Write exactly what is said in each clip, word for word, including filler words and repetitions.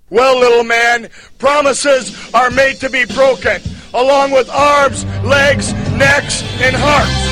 Well, little man, promises are made to be broken, along with arms, legs, necks, and hearts.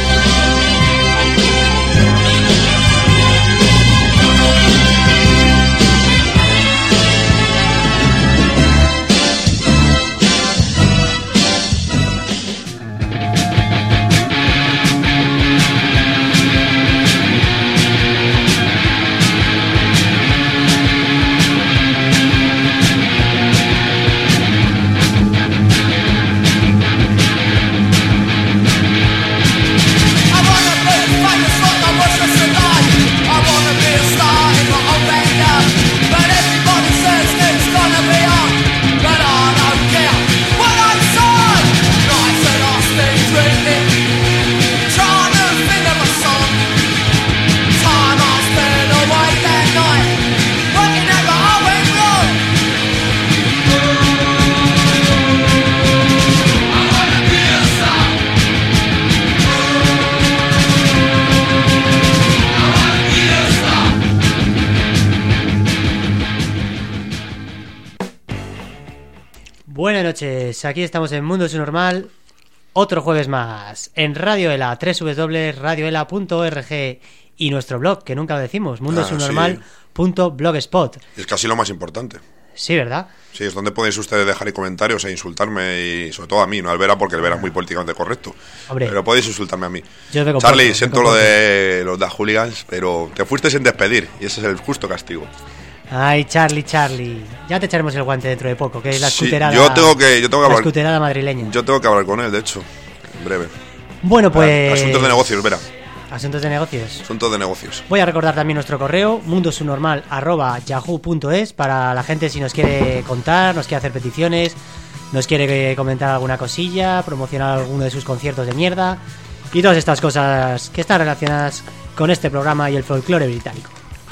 Buenas noches, aquí estamos en Mundo Subnormal, otro jueves más, en Radio Ela, doble u doble u doble punto radio ela punto org y nuestro blog, que nunca lo decimos, mundo subnormal punto blogspot. Ah, sí. Es casi lo más importante. Sí, ¿verdad? Sí, es donde podéis ustedes dejar comentarios e insultarme, y sobre todo a mí, no al Vera, porque el Vera es muy políticamente correcto. Hombre, pero podéis insultarme a mí. Yo me Charlie, comporto, siento me lo de los da hooligans, pero te fuiste sin despedir, y ese es el justo castigo. Ay, Charlie, Charlie. Ya te echaremos el guante dentro de poco, que es la Sí, escuterada. yo tengo que, yo tengo que la hablar. escuterada madrileña. Yo tengo que hablar con él, de hecho, en breve. Bueno, pues. Asuntos de negocios, Vera. Asuntos de negocios. Asuntos de negocios. Voy a recordar también nuestro correo, mundosubnormal arroba yahoo punto es, para la gente si nos quiere contar, nos quiere hacer peticiones, nos quiere comentar alguna cosilla, promocionar alguno de sus conciertos de mierda y todas estas cosas que están relacionadas con este programa y el folclore británico.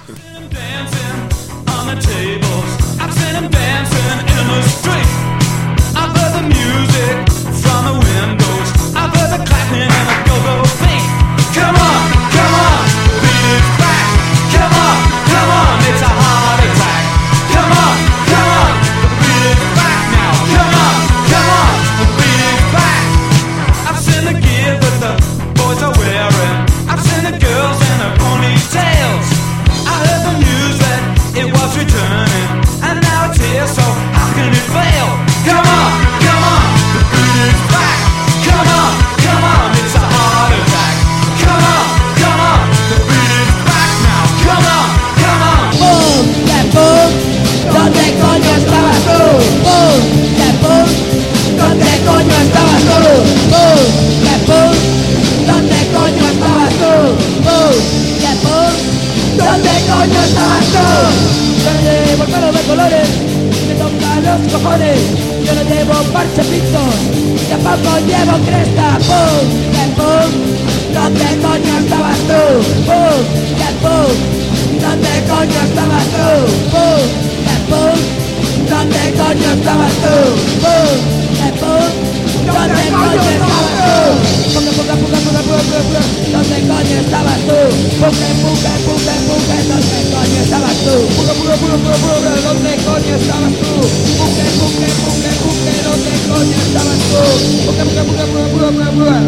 Come on, come on, the beat is back. Come on, come on, it's a heart attack. Come on, come on, the beat is back now. Come on, come on, the beat is back. I've seen the gear that the boys are wearing. I've seen the girls in their ponytails. I heard the news that it was returning, and now it's here, so how can it fail? Come on, come on, the beat is back. Come on, come on, it's a heart attack. Come on, come on, the beat is back now. Come on, come on. Boom, yeah, boom. ¿Dónde coño estabas tú? Boom, yeah, boom. ¿Dónde coño estabas tú? Boom, yeah, boom. ¿Dónde coño estabas tú? Boom, yeah, boom. ¿Dónde coño estabas tú? Yo no llevo pelo de colores, me tocan los cojones. Yo no llevo parche pintos, tampoco llevo cresta. Boom, yeah, boom. ¿Dónde coño estabas tú? Boom, yeah, boom. ¿Dónde coño estabas tú? Boom, yeah, boom. ¿Dónde coño estabas tú? Boom, yeah, boom. ¿Dónde coño estabas tú? Puca, puca, puca, puca, puca, puca. ¿Dónde coño estabas tú? Puca, puca, puca, puca. ¿Dónde coño estabas tú? Puca, puca, puca, puca, puca. ¿Dónde coño estabas tú? Puca, puca, puca, puca. ¿Dónde coño estabas tú? Puca, puca, puca, puca, puca,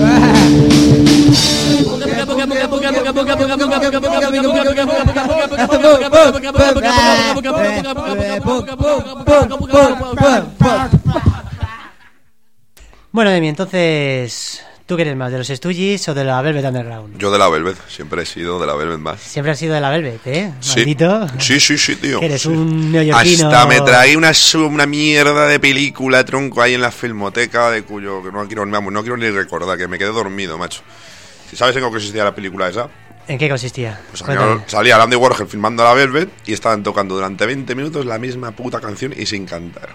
puca. Bueno, Demi, entonces, ¿tú qué eres más, de los Stooges o de la Velvet Underground? Yo de la Velvet, siempre he sido de la Velvet más. Siempre has sido de la Velvet, ¿eh? Sí. Maldito. Sí, sí, sí, tío. Que eres sí. un neoyorquino. Hasta me traí una, una mierda de película, tronco, ahí en la filmoteca, de cuyo que no quiero, vamos, no quiero ni recordar, que me quedé dormido, macho. Si sabes en qué consistía la película esa, ¿En qué consistía? pues salía, salía Andy Warhol filmando a la Velvet y estaban tocando durante veinte minutos la misma puta canción y sin cantar.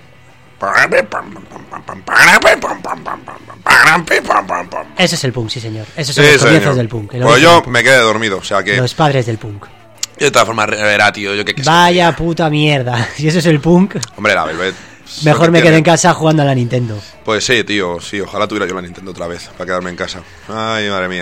Ese es el punk, sí señor. Esos Sí, son los comienzos señor. del punk. el Pues origen yo del punk. me quedé dormido, o sea que... Los padres del punk. De todas formas, verá, tío, yo qué qué sé. Vaya puta mierda. Si eso es el punk, Hombre, la Velvet... mejor me tiene. quedo en casa jugando a la Nintendo. Pues sí, tío, sí, ojalá tuviera yo la Nintendo otra vez para quedarme en casa. Ay, madre mía.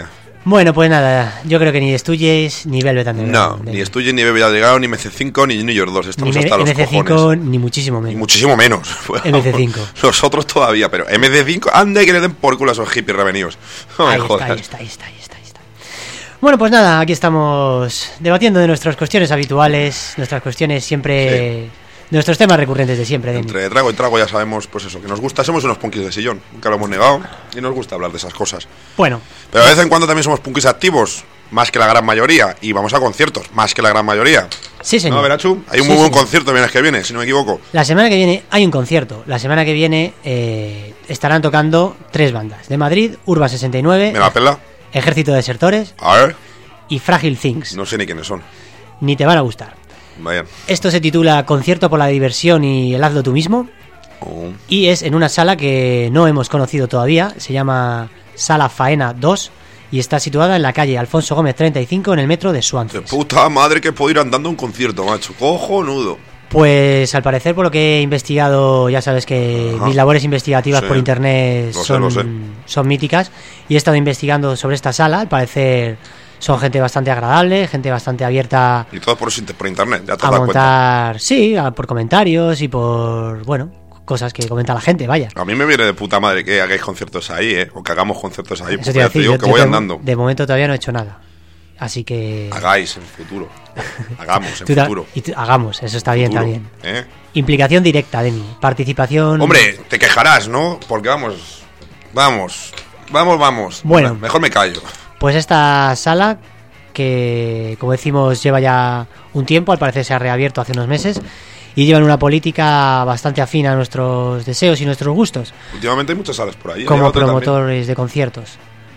Bueno, pues nada, yo creo que ni Stooges ni Velvet Underground. No, ni Stooges, ni Velvet Underground, ni M C cinco, ni New York dos. Estamos ni hasta los M C cinco, cojones. ni muchísimo menos. Y muchísimo menos. M C cinco. Los otros todavía, pero M C cinco, anda y que le den por culo a esos hippies revenidos. No me Ahí jodas. está, ahí está, ahí está, ahí está, ahí está. Bueno, pues nada, aquí estamos debatiendo de nuestras cuestiones habituales, nuestras cuestiones siempre... Sí. Nuestros temas recurrentes de siempre, Demi. Entre trago y trago ya sabemos, pues eso, que nos gusta. Somos unos punkis de sillón, nunca lo hemos negado y nos gusta hablar de esas cosas. Bueno. Pero de vez en cuando también somos punkis activos, más que la gran mayoría, y vamos a conciertos, más que la gran mayoría. Sí, señor. ¿No, Verachu? Hay un sí, muy buen señor. concierto el viernes que viene, si no me equivoco. La semana que viene hay un concierto. La semana que viene eh, estarán tocando tres bandas. De Madrid, Urban sesenta y nueve, ¿Me la pela? Ejército de Desertores A ver, y Fragile Things. no sé ni quiénes son. Ni te van a gustar. Vaya. Esto se titula Concierto por la diversión y el hazlo tú mismo. Oh. Y es en una sala que no hemos conocido todavía. Se llama Sala Faena dos. Y está situada en la calle Alfonso Gómez treinta y cinco, en el metro de De Suances. puta madre que puedo ir andando a un concierto, macho. Cojonudo. Pues al parecer, por lo que he investigado, ya sabes que Ajá. mis labores investigativas Sí. por internet Lo sé, son, lo sé. son míticas. Y he estado investigando sobre esta sala. Al parecer son gente bastante agradable, gente bastante abierta Y todo por, por internet, ya te a das cuenta. montar, sí, a- por comentarios y por, bueno, cosas que comenta la gente, vaya. A mí me viene de puta madre que hagáis conciertos ahí, ¿eh? O que hagamos conciertos ahí. Eso Porque te iba a ya te decir, digo yo- que yo voy de- andando. De momento todavía no he hecho nada. Así que... Hagáis en futuro. Hagamos en tú ta- futuro. y tú- hagamos, eso está bien Futuro, también. ¿eh? Implicación directa de mí, participación... Hombre, te quejarás, ¿no? Porque vamos, vamos, vamos, vamos. Bueno. Mejor me callo. Pues esta sala, que como decimos lleva ya un tiempo, al parecer se ha reabierto hace unos meses, y llevan una política bastante afín a nuestros deseos y nuestros gustos, Últimamente hay muchas salas por ahí. ¿eh? como Hay otra también. promotores de conciertos.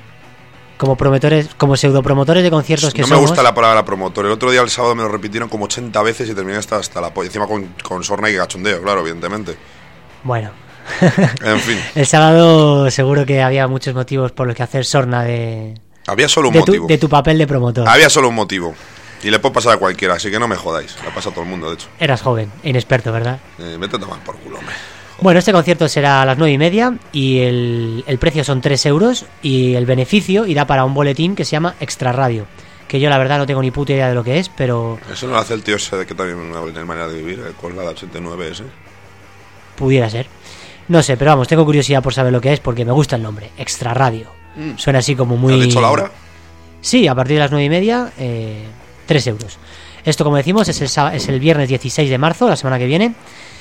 Como promotores, como pseudopromotores de conciertos que No me somos. gusta la palabra promotor. El otro día, el sábado, me lo repitieron como ochenta veces y terminé hasta, hasta la polla. Encima con, con sorna y cachondeo, claro, evidentemente. Bueno, En fin, el sábado seguro que había muchos motivos por los que hacer sorna de, había solo un de, motivo. tu, de tu papel de promotor. Había solo un motivo. Y le puede pasar a cualquiera, así que no me jodáis. Le pasa a todo el mundo, de hecho. Eras joven e inexperto, ¿verdad? Eh, vete a tomar por culo, hombre. Bueno, este concierto será a las nueve y media y el, el precio son tres euros y el beneficio irá para un boletín que se llama Extra Radio, que yo la verdad no tengo ni puta idea de lo que es, pero Eso no lo hace el tío ese de que también no tiene manera de vivir, el Colgada ochenta y nueve ese. pudiera ser. No sé, pero vamos, tengo curiosidad por saber lo que es porque me gusta el nombre, Extra Radio. Mm. Suena así como muy... ¿Has dicho la hora? Sí, a partir de las nueve y media, eh, tres euros. Esto, como decimos, es el, sá- es el viernes dieciséis de marzo, la semana que viene.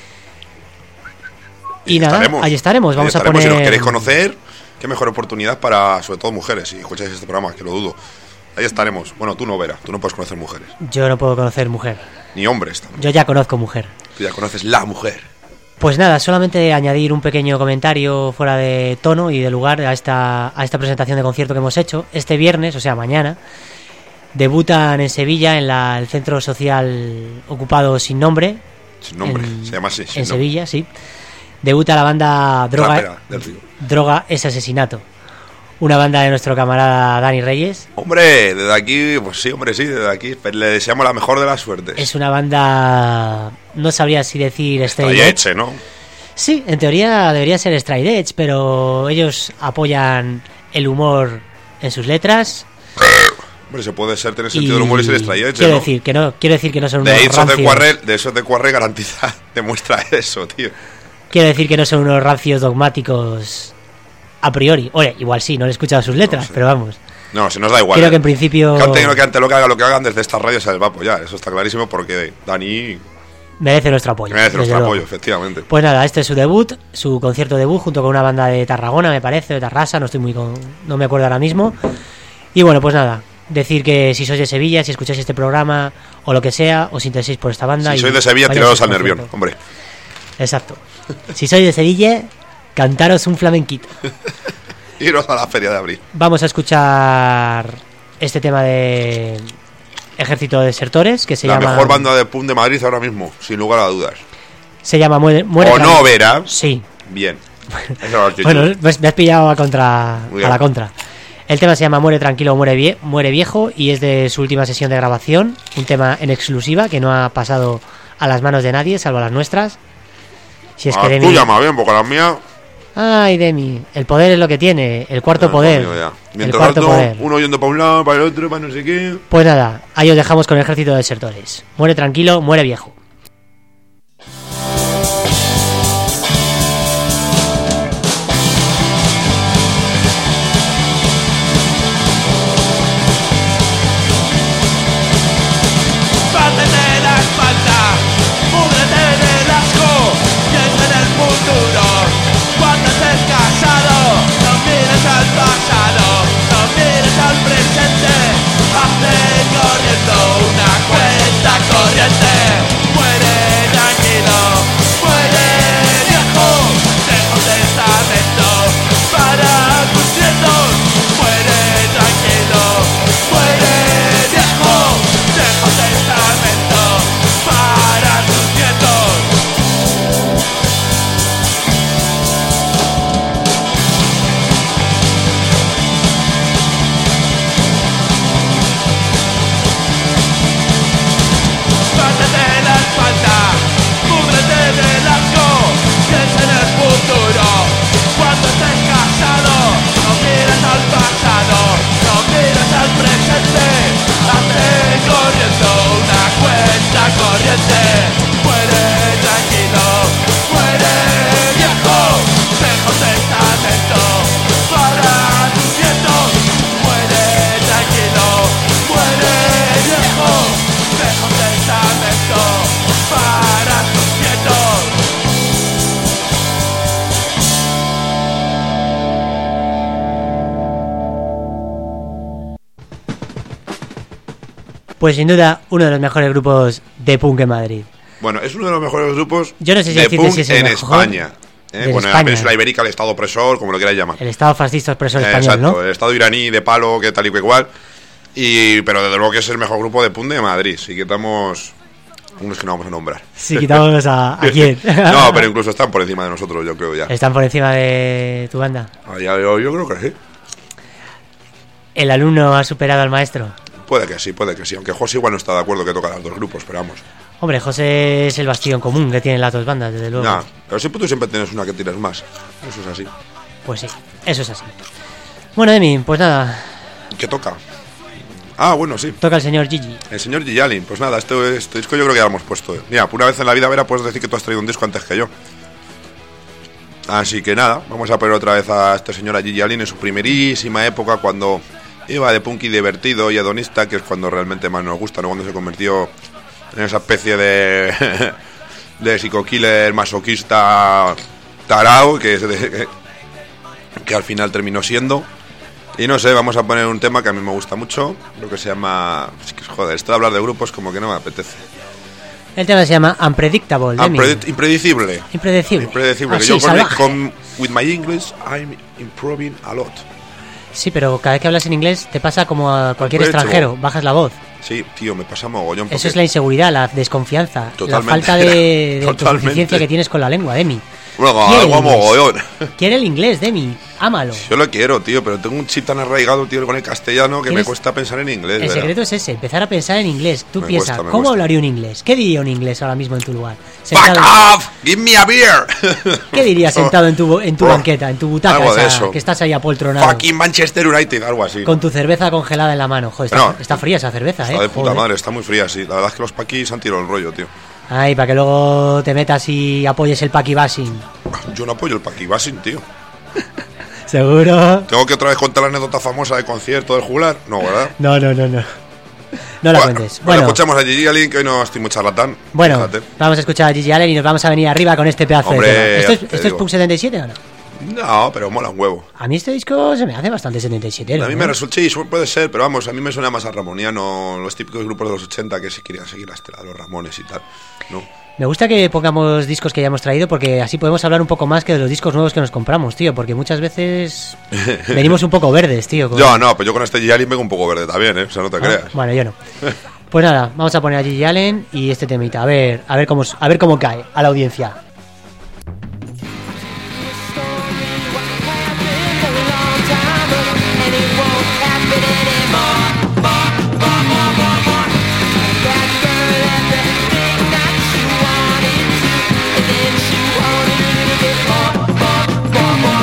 Y Ahí nada, estaremos. ahí estaremos. Vamos Ahí a estaremos. poner... Si nos queréis conocer, qué mejor oportunidad para, sobre todo, mujeres. Si escucháis este programa, que lo dudo. Ahí estaremos. Bueno, tú no, Vera. Tú no puedes conocer mujeres. Yo no puedo conocer mujer. Ni hombres también. Yo ya conozco mujer. Tú ya conoces la mujer. Pues nada, solamente añadir un pequeño comentario fuera de tono y de lugar a esta, a esta presentación de concierto que hemos hecho. Este viernes, o sea, mañana, debutan en Sevilla, en la- el centro social ocupado sin nombre. Sin nombre. En, Se llama así. sin en nombre. Sevilla, sí. Debuta la banda Droga, Rapera del Río. Droga es Asesinato. Una banda de nuestro camarada Dani Reyes. Hombre, desde aquí, pues sí, hombre, sí, desde aquí. Le deseamos la mejor de las suertes. Es una banda, no sabría si decir straight Ahí edge. eche, ¿no? Sí, en teoría debería ser straight edge, pero ellos apoyan el humor en sus letras. Hombre, se puede ser tener sentido del humor y ser straight edge, quiero ¿no? decir que no, quiero decir que no son unos De esos de rancios. Cuarre, de esos de Cuarre garantiza, demuestra eso, tío. Quiero decir que no son unos rancios dogmáticos a priori. Oye, igual sí, no he escuchado sus letras, No sé. pero vamos. No, se nos da igual. Creo ¿eh? que en principio Que ante, que ante lo que haga lo que hagan desde esta radio se les va a apoyar, eso está clarísimo porque Dani merece nuestro apoyo. merece desde nuestro luego. apoyo, efectivamente. Pues nada, este es su debut, su concierto debut junto con una banda de Tarragona, me parece, o de Tarrasa, no estoy muy con, no me acuerdo ahora mismo. Y bueno, pues nada, decir que si sois de Sevilla, si escucháis este programa o lo que sea, os intereséis por esta banda. Si y sois de Sevilla, vayáis tiraros al al nervión, concierto. hombre. Exacto. Si sois de Sevilla, cantaros un flamenquito. Iros a la feria de abril. Vamos a escuchar este tema de Ejército de Desertores, que se La llama... mejor banda de punk de Madrid ahora mismo, sin lugar a dudas. Se llama Muere... muere ¿O no, Tranquilo. Vera? Sí. Bien. Esa la actitud. Bueno, pues me has pillado a, contra, Muy a bien. la contra. El tema se llama Muere Tranquilo, Muere, vie muere Viejo y es de su última sesión de grabación. Un tema en exclusiva que no ha pasado a las manos de nadie, salvo a las nuestras. Si es A que la Demi... tuya más bien, porque la mía... Ay, Demi, el poder es lo que tiene, el cuarto Ah, poder. coño, ya. El Mientras cuarto tanto, poder. uno yendo para un lado, para el otro, para no sé qué. Pues nada, ahí os dejamos con el ejército de desertores. Muere tranquilo, muere viejo. Pártete la espalda, púdrete del asco, piensa en el futuro. Cuando estés casado, no mires al pasado, no mires al presente. Hazte corriendo una cuenta corriente. Muere tranquilo, muere viejo, deja un testamento para tus nietos. Muere tranquilo, muere viejo, deja un testamento para tus nietos. Pártete la espalda, púdrete del asco, piensa en el futuro. Cuando estés casado, no mires al pasado, no mires al presente. Hazte corriendo una cuenta corriente. Muere tranquilo, muere viejo, deja un testamento para tus nietos. Muere tranquilo, muere viejo, deja un testamento para tus nietos. Pues sin duda, uno de los mejores grupos de punk en Madrid. Bueno, es uno de los mejores grupos Yo no sé si de decirte punk si es el en mejor España. ¿eh? de Bueno, en la España. península ibérica, el estado opresor, como lo queráis llamar. El Estado fascista expresor Eh, español, exacto, ¿no? el estado iraní de palo, que tal y que igual. Y, pero desde luego que es el mejor grupo de punk de Madrid. Si quitamos unos que no vamos a nombrar. Si quitamos a, a quién. No, pero incluso están por encima de nosotros, yo creo ya. Están por encima de tu banda. Ah, ya, yo, yo creo que sí. El alumno ha superado al maestro. Puede que sí, puede que sí. Aunque José igual no está de acuerdo que toca los dos grupos, pero vamos. Hombre, José es el bastión común que tienen las dos bandas, desde luego. Nah, pero siempre tú siempre tienes una que tienes más. Eso es así. Pues sí, eso es así. Bueno, Demi, pues nada, ¿Qué toca? Ah, bueno, sí. toca el señor Gigi. El señor Gigi. Pues nada, este, este disco yo creo que ya lo hemos puesto. Mira, por una vez en la vida, Vera, puedes decir que tú has traído un disco antes que yo. Así que nada, vamos a poner otra vez a este señor a Gigi Allen en su primerísima época, cuando iba de punky divertido y hedonista, que es cuando realmente más nos gusta, ¿no? Cuando se convirtió en esa especie de de psico-killer masoquista tarao que, que, que al final terminó siendo. Y no sé, vamos a poner un tema que a mí me gusta mucho, lo que se llama... Es que, joder, esto de hablar de grupos como que no me apetece. El tema se llama Unpredictable, Demi. Unpredict- impredecible. Impredecible. Impredecible. Ah, que sí, yo con, salvaje. con With My English I'm improving a lot. Sí, pero cada vez que hablas en inglés te pasa como a cualquier Unpredictable. extranjero, bajas la voz. Sí, tío, me pasa mogollón. Eso porque- es la inseguridad, la desconfianza, Totalmente. la falta de, de Totalmente. autosuficiencia que tienes con la lengua, Demi. Bueno, Quiere el algo inglés. mogollón. Quiere el inglés, Demi, ámalo. Yo lo quiero, tío, pero tengo un chip tan arraigado, tío, con el castellano que me ¿Quieres? cuesta pensar en inglés. El ¿verdad? secreto es ese, empezar a pensar en inglés. Tú Me piensas, cuesta, me ¿cómo cuesta. hablaría un inglés? ¿Qué diría un inglés ahora mismo en tu lugar? ¡Fuck Sentado- off! ¡Give me a beer! ¿Qué dirías sentado en tu, en tu Oh, banqueta, en tu butaca, algo de esa, eso. que estás ahí apoltronado? Fucking Manchester United, algo así. Con tu cerveza congelada en la mano. Joder, está, No. está fría esa cerveza, Está eh. de puta Joder. madre, está muy fría, sí. La verdad es que los paquis han tirado el rollo, tío. Ay, para que luego te metas y apoyes el paquibashing. Yo no apoyo el paquibashing, tío. ¿Seguro? ¿Tengo que otra vez contar la anécdota famosa del concierto del jugular? No, ¿verdad? No, no, no, no. No la bueno, cuentes. Bueno, Bueno, escuchamos a Gigi Allen, que hoy no estoy muy charlatán. bueno, Fíjate. vamos a escuchar a Gigi Allen y nos vamos a venir arriba con este pedazo Hombre, de tema. ¿Esto es, te esto es digo. Punk setenta y siete o no? No, pero mola un huevo. A mí este disco se me hace bastante setenta y siete. A mí me resulta, sí, puede ser, pero vamos, a mí me suena más a ramoniano, los típicos grupos de los ochenta que se querían seguir la estela de los Ramones y tal, ¿no? Me gusta que pongamos discos que ya hemos traído porque así podemos hablar un poco más que de los discos nuevos que nos compramos, tío. Porque muchas veces venimos un poco verdes, tío. con- Yo no, pues yo con este Gigi Allen vengo un poco verde también, ¿eh? O sea, no te Ah, creas. Bueno, yo no. Pues nada, vamos a poner a Gigi Allen y este temita. A ver, a ver cómo, a ver cómo cae a la audiencia. More, more, more, more.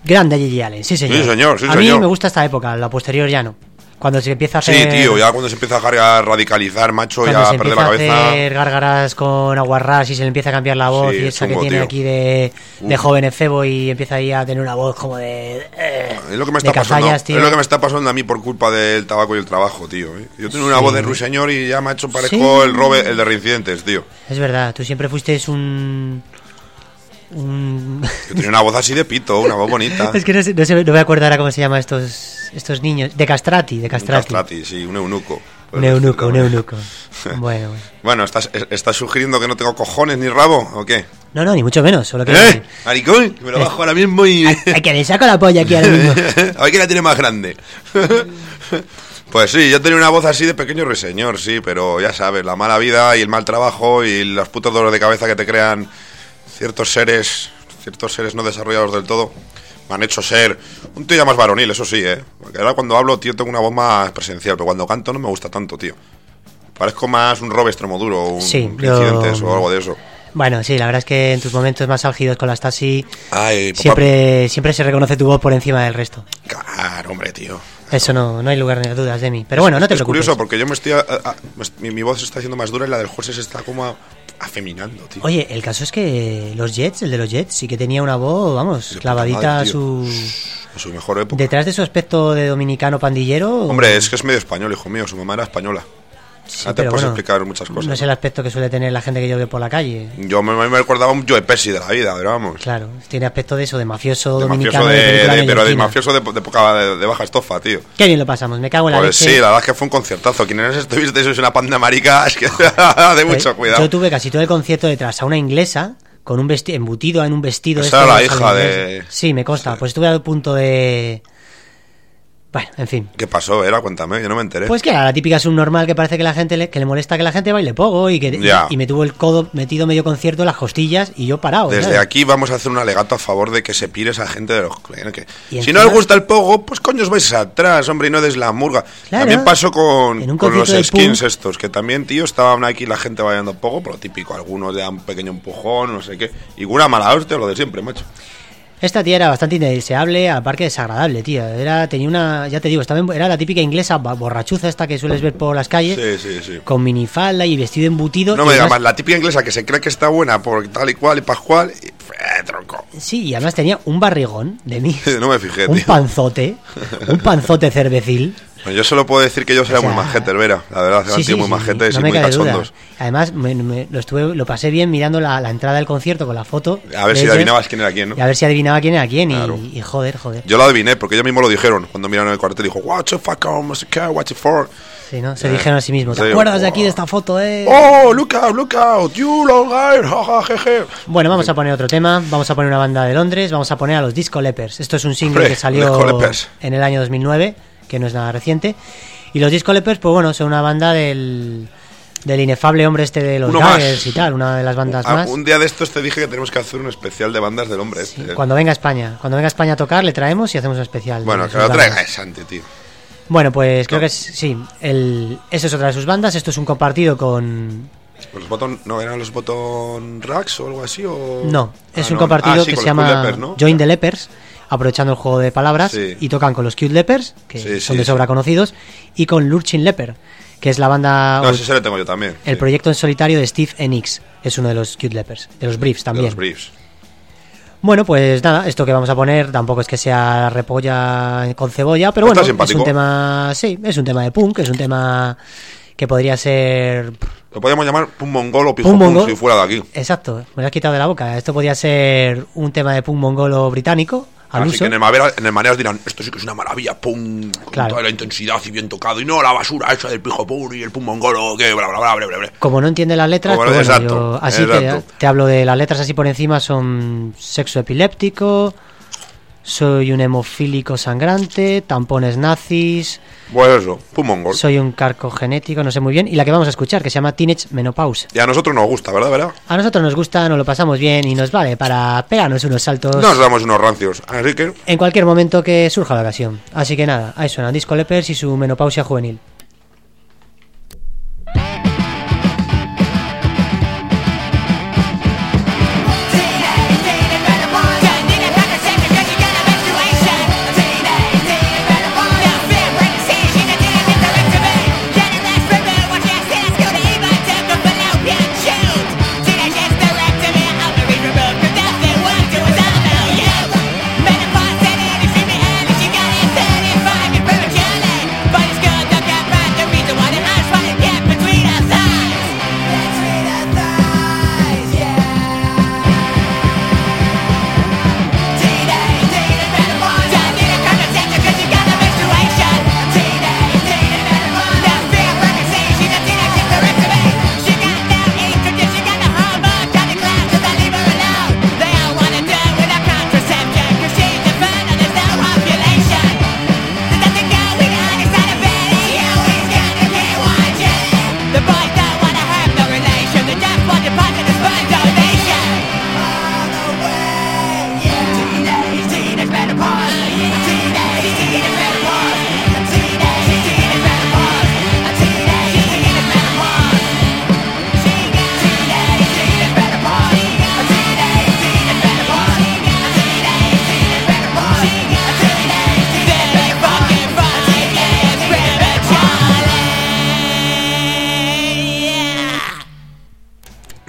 Grande Gigi Allen, sí señor. Sí, señor, sí, a señor. mí me gusta esta época, la posterior ya no. Cuando se empieza a Sí, hacer... tío, ya cuando se empieza a radicalizar, macho, Cuando ya se a perder empieza la a cabeza. hacer gárgaras con aguarrás y se le empieza a cambiar la voz, Sí, y esa que chungo, tiene tío. aquí de, de Uf. joven efebo, y empieza ahí a tener una voz como de... eh, Es lo que me de está pasando. cazallas, tío. Es lo que me está pasando a mí por culpa del tabaco y el trabajo, tío. ¿eh? Yo tengo una Sí. voz de ruiseñor y ya, macho, parezco Sí. el Robe, el de Reincidentes, tío. Es verdad, tú siempre fuiste un... un... Yo tenía una voz así de pito, una voz bonita. es que no, sé, no, sé, no me acuerdo ahora cómo se llama estos estos niños. De castrati, de Un castrati. castrati, sí, un eunuco. Un eunuco, un eunuco. Bueno, bueno. Bueno, ¿estás, ¿estás sugiriendo que no tengo cojones ni rabo o qué? No, no, ni mucho menos, solo que... ¿Eh? Maricón, me lo bajo ahora mismo y... Ay, que le saco la polla aquí ahora mismo. A ver quién la tiene más grande. Pues sí, yo tenía una voz así de pequeño ruiseñor, sí, pero ya sabes, la mala vida y el mal trabajo y los putos dolores de cabeza que te crean ciertos seres, ciertos seres no desarrollados del todo, me han hecho ser un tío ya más varonil, eso sí, ¿eh? Porque ahora cuando hablo, tío, tengo una voz más presencial, pero cuando canto no me gusta tanto, tío. Parezco más un Robe Extremoduro, un Sí, Reincidentes yo- o algo de eso. Bueno, sí, la verdad es que en tus momentos más álgidos con la Stasi Ay, papá. siempre, siempre se reconoce tu voz por encima del resto. Claro, hombre, tío. Eso no, no hay lugar ni dudas de mí. Pero bueno, no te Es preocupes. curioso porque yo me estoy... a- a- mi, mi voz se está haciendo más dura y la del José se está como a- afeminando, tío. Oye, el caso es que los Jets, el de los Jets, sí que tenía una voz, vamos, De puta clavadita madre, a tío. su... En su mejor época. Detrás de su aspecto de dominicano pandillero... Hombre, es que es medio español, hijo mío. Su mamá era española. sí, Ahora te pero puedes bueno, explicar muchas cosas. no es el aspecto que suele tener la gente que yo veo por la calle. Yo me, me recordaba un Joe Pesci de la vida, pero vamos. Claro, tiene aspecto de eso, de mafioso De dominicano. mafioso de, película de- pero de neoyorquina. mafioso de, de poca de, de baja estofa, tío. Qué bien lo pasamos, me cago en la Pues leche. sí, la verdad es que fue un conciertazo. Quienes estuvisteis sois una panda marica, es que de mucho cuidado. Yo tuve casi todo el concierto detrás a una inglesa con un vestido embutido en un vestido. Esa este era la de hija Charlie de- Inglés. Sí, me consta. Sí. Pues estuve al punto de... Bueno, en fin. ¿Qué pasó? Era, cuéntame, yo no me enteré. Pues que era la típica subnormal que parece que la gente le, que le molesta que la gente baile pogo y que Ya. y, y me tuvo el codo metido medio concierto en las costillas y yo parado. Desde ¿sabes? aquí vamos a hacer un alegato a favor de que se pire esa gente de los... Que, Y si encima- no os gusta el pogo, pues coño os vais atrás, hombre, y no des la murga. Claro. También pasó con, En un con los concierto de skins punk. estos, que también, tío, estaban aquí la gente bailando pogo, por lo típico, algunos le dan un pequeño empujón, no sé qué. Y una mala hostia, lo de siempre, macho. Esta tía era bastante indeseable, aparte desagradable, tía. Era, tenía una, ya te digo, estaba en- era la típica inglesa ba- borrachuza esta que sueles ver por las calles, Sí, sí, sí. con minifalda y vestido embutido. No y me digas además- más, la típica inglesa que se cree que está buena por tal y cual y pascual, y... eh, tronco. Sí, y además tenía un barrigón de mí. No me fijé, Un tío. panzote, un panzote cervecil. Bueno, yo solo puedo decir que yo será O sea, muy majete, Vera. La verdad, Sí, eran sí, tíos muy sí, majetes no y me muy cabe duda. cachondos. Además, me- me- lo estuve, lo pasé bien mirando la, la entrada del concierto con la foto. A ver de si ellos, adivinabas quién era quién, ¿no? Y a ver si adivinaba quién era quién. y- Claro. Y, joder, joder. Yo lo adiviné, porque ellos mismos lo dijeron. Cuando miraron el cuartel, dijo, what the fuck, no sé qué, what the for. Sí, ¿no? Se Eh, dijeron a sí mismos. ¿Te sí, acuerdas de oh. aquí de esta foto, eh? Oh, look out, look out, you long guy, jaja, jeje. Bueno, vamos a poner otro tema. Vamos a poner una banda de Londres. Vamos a poner a los Disco Lepers. Esto es un single Hombre, que salió Disco Lepers. en el año dos mil nueve, que no es nada reciente. Y los Disco Lepers, pues bueno, son una banda del, del inefable hombre este de los Uno más. Gaggers y tal, una de las bandas Ah, más. un día de estos te dije que tenemos que hacer un especial de bandas del hombre. este. Cuando venga a España, cuando venga a España a tocar, le traemos y hacemos un especial. de Bueno, sus que lo bandas. traiga ese ante, tío. Bueno, pues creo No. que es, sí, el, eso es otra de sus bandas. Esto es un compartido con... ¿Los botón, no eran los botón racks o algo así? O... No, es Ah, un no. compartido Ah, sí, que con se los Cool llama Leppers, ¿no? Join the Lepers, aprovechando el juego de palabras, Sí. y tocan con los Cute Lepers, que Sí, son sí, de sobra sí. conocidos, y con Lurchin Leper, que es la banda, No, o ese se lo tengo yo también. el sí. proyecto en solitario de Steve Enix, es uno de los Cute Lepers, de los Briefs De también. los briefs. Bueno, pues nada, esto que vamos a poner tampoco es que sea repolla con cebolla, pero Está bueno, es simpático. un tema, sí, es un tema de punk, es un tema que podría ser... Lo podríamos llamar punk mongol o pijo Punk punk mongol. si fuera de aquí. Exacto, me lo has quitado de la boca. Esto podría ser un tema de punk mongolo británico, al Así uso. que en el, Mavera- en el Maneras dirán, esto sí que es una maravilla, pum, con Claro. toda la intensidad y bien tocado, y no la basura esa del pijo pum y el pum mongolo, que bla, bla, bla, bla, bla, bla. Como no entiende las letras, Como pues no- bueno, exacto, yo así te, exacto. te hablo de las letras así por encima. Son sexo epiléptico, soy un hemofílico sangrante, tampones nazis, Pues eso, pum mongol. soy un carco genético, no sé muy bien. Y la que vamos a escuchar, que se llama Teenage Menopause. Y a nosotros nos gusta, ¿verdad? ¿verdad? A nosotros nos gusta, nos lo pasamos bien y nos vale para pegarnos unos saltos Nos damos unos rancios. Así que, en cualquier momento que surja la ocasión. Así que nada, ahí suenan Disco Lepers y su menopausia juvenil. Teenage, teenage menopause. You need a contraception 'cause you're gonna menstruate.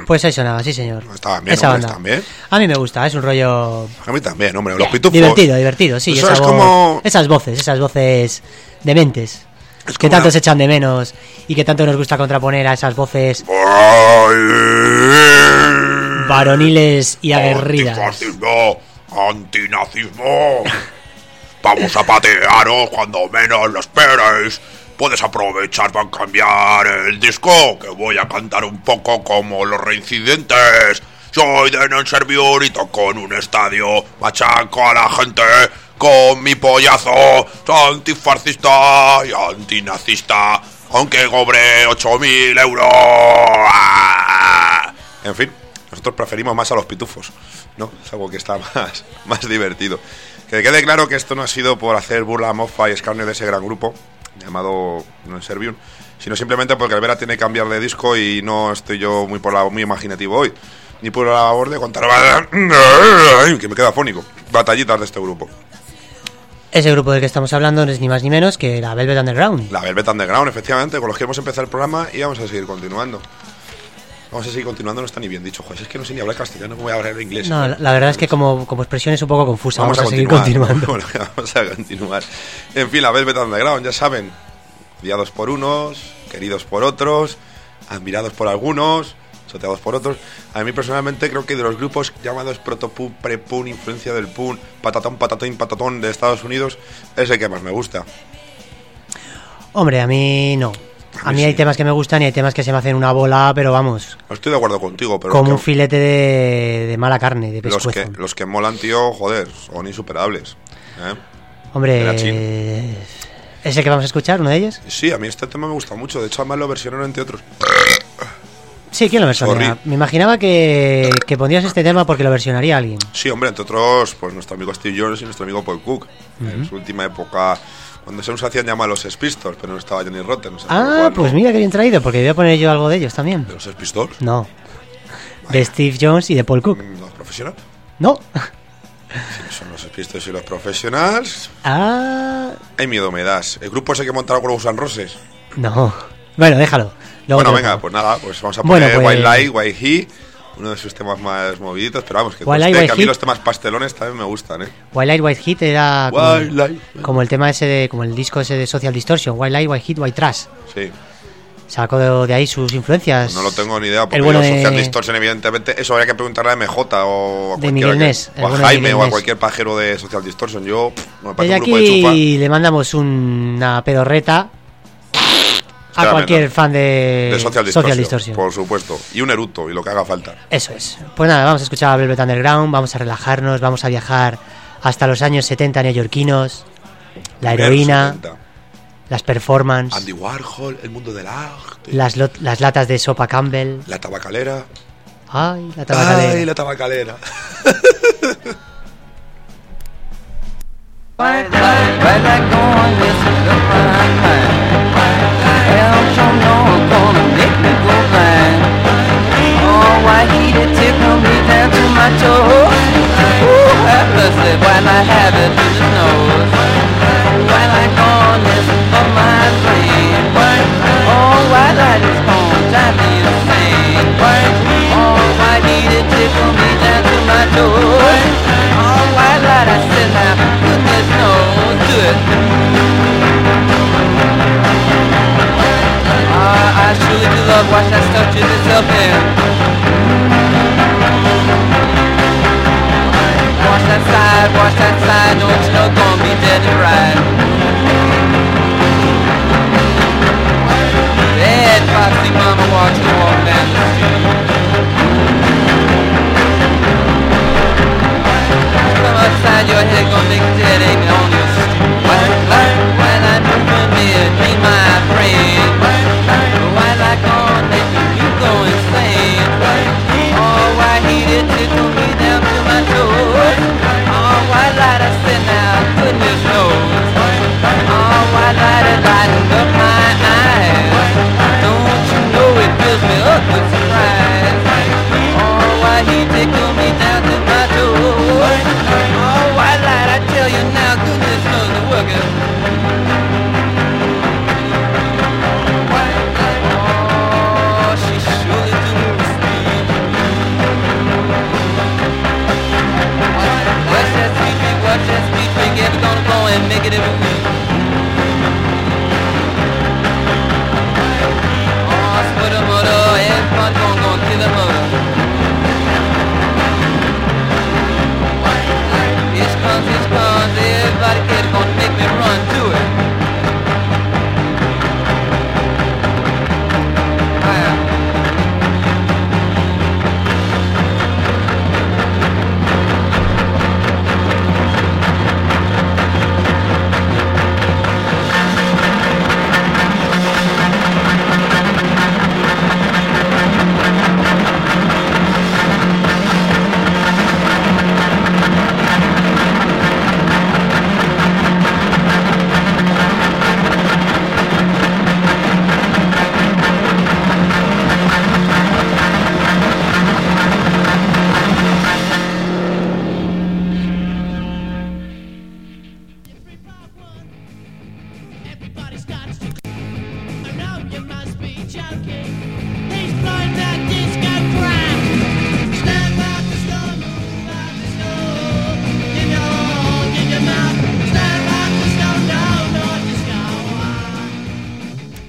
Pues ahí sonaba, sí señor. Estaban bien, Esa hombre, banda. están bien. A mí me gusta, es un rollo... A mí también, hombre. Los Bien, pitufos. divertido, divertido, sí. Eso Esa es voz- como- Esas voces, esas voces dementes. Es Que como tanto una- se echan de menos y que tanto nos gusta contraponer a esas voces Ay, varoniles y aguerridas. Antifascismo, antinazismo. Vamos a patearos cuando menos lo esperéis. Puedes aprovechar para cambiar el disco, que voy a cantar un poco como los reincidentes. Soy de Nenserviur y toco en un estadio. Machaco a la gente con mi pollazo. Soy antifascista y antinazista, aunque cobre ocho mil euros. ¡Ah! En fin, nosotros preferimos más a los pitufos, ¿no? Es algo que está más, más divertido. Que quede claro que esto no ha sido por hacer burla, mofa y escarnio de ese gran grupo llamado Nenserviur, sino simplemente porque el Vera tiene que cambiar de disco y no estoy yo muy por la, muy imaginativo hoy, ni por la labor de contar que me queda afónico, batallitas de este grupo. Ese grupo del que estamos hablando no es ni más ni menos que la Velvet Underground. La Velvet Underground, efectivamente, con los que hemos empezado el programa y vamos a seguir continuando. Vamos a seguir continuando, no está ni bien dicho, joder, es que no sé ni hablar castellano, ¿cómo voy a hablar inglés? No, la, la verdad es que como, como expresión es un poco confusa. Vamos, Vamos, a, seguir continuar. continuando. Bueno, vamos a continuar. En fin, la Velvet Underground, ya saben, odiados por unos, queridos por otros, admirados por algunos, choteados por otros. A mí personalmente creo que de los grupos llamados protopunk, prepunk, influencia del punk, patatón, patatón, patatón de Estados Unidos, es el que más me gusta. Hombre, a mí no. A A mí mí sí. hay temas que me gustan y hay temas que se me hacen una bola, pero vamos, Estoy de acuerdo contigo, pero como un los que, filete de, de mala carne, de los, pescuezo. que, los que molan, tío, joder, son insuperables. ¿eh? Hombre, Era chin. ¿es el que vamos a escuchar, uno de ellos? Sí, a mí este tema me gusta mucho, de hecho además lo versionaron entre otros. Sí, ¿quién lo versionaría? Sorry. Me imaginaba que, que pondrías este tema porque lo versionaría alguien. Sí, hombre, entre otros, pues nuestro amigo Steve Jones y nuestro amigo Paul Cook. En su última época, cuando se nos hacían llamar los Sex Pistols, pero no estaba Johnny Rotten. O sea, Ah, igual, pues ¿no? mira que bien traído, porque voy a poner yo algo de ellos también. ¿De los Sex Pistols? No. De Steve Jones y de Paul Cook. ¿Los profesionales? No. Si son los Sex Pistols y los profesionales. Ah, Hay miedo me das. ¿El grupo ese que montaron con los Guns N' Roses? no. Bueno, déjalo. Luego Bueno, te lo venga, pongo. pues nada, pues vamos a Bueno, poner pues- White Light, White Heat, uno de sus temas más moviditos, pero vamos, que, White conste Light, que White a mí Heat. los temas pastelones también me gustan, ¿eh? White Light, White Heat era como, White Light. como el tema ese de, como el disco ese de Social Distortion, White Light, White Heat, White Trash. Sí. Sacó de, de ahí sus influencias. No lo tengo ni idea, porque El bueno yo, Social de- Distortion, evidentemente, eso habría que preguntarle a M J o a De cualquiera Miguel que- Ness, el o a bueno de Jaime Miguel o a Ness. cualquier pajero de Social Distortion. Yo, pff, me parece Desde un grupo de chufa. aquí le mandamos una pedorreta a Tremendo. cualquier fan de, De Social Distortion, Distortion. por supuesto. Y un eructo, y lo que haga falta. Eso es. Pues nada, vamos a escuchar a Velvet Underground, vamos a relajarnos, vamos a viajar hasta los años setenta neoyorquinos, la heroína, setenta. las performances, Andy Warhol, el mundo del arte, las, lot- las latas de sopa Campbell. la tabacalera. Ay, la tabacalera. Ay, la tabacalera. White light, white light going missing the fine line. Well, sure know gonna make me go blind. Oh, white heated tickle me down to my toes. Ooh, have mercy, white light have it in the nose. White light going missing of my brain. Oh, white light is gonna drive me insane. Oh, white heated tickle me down to my toes. Oh, white light, I said now, goodness knows, do it. Ah, I surely do love watch that stuff to itself in. Watch that side, watch that side, don't you know gonna be dead to ride. Bad foxy mama watching her walk down the street. Come outside your head, gonna make a dead ache on your street. White light, white light, moving me and be my friend. White light gonna make you go insane.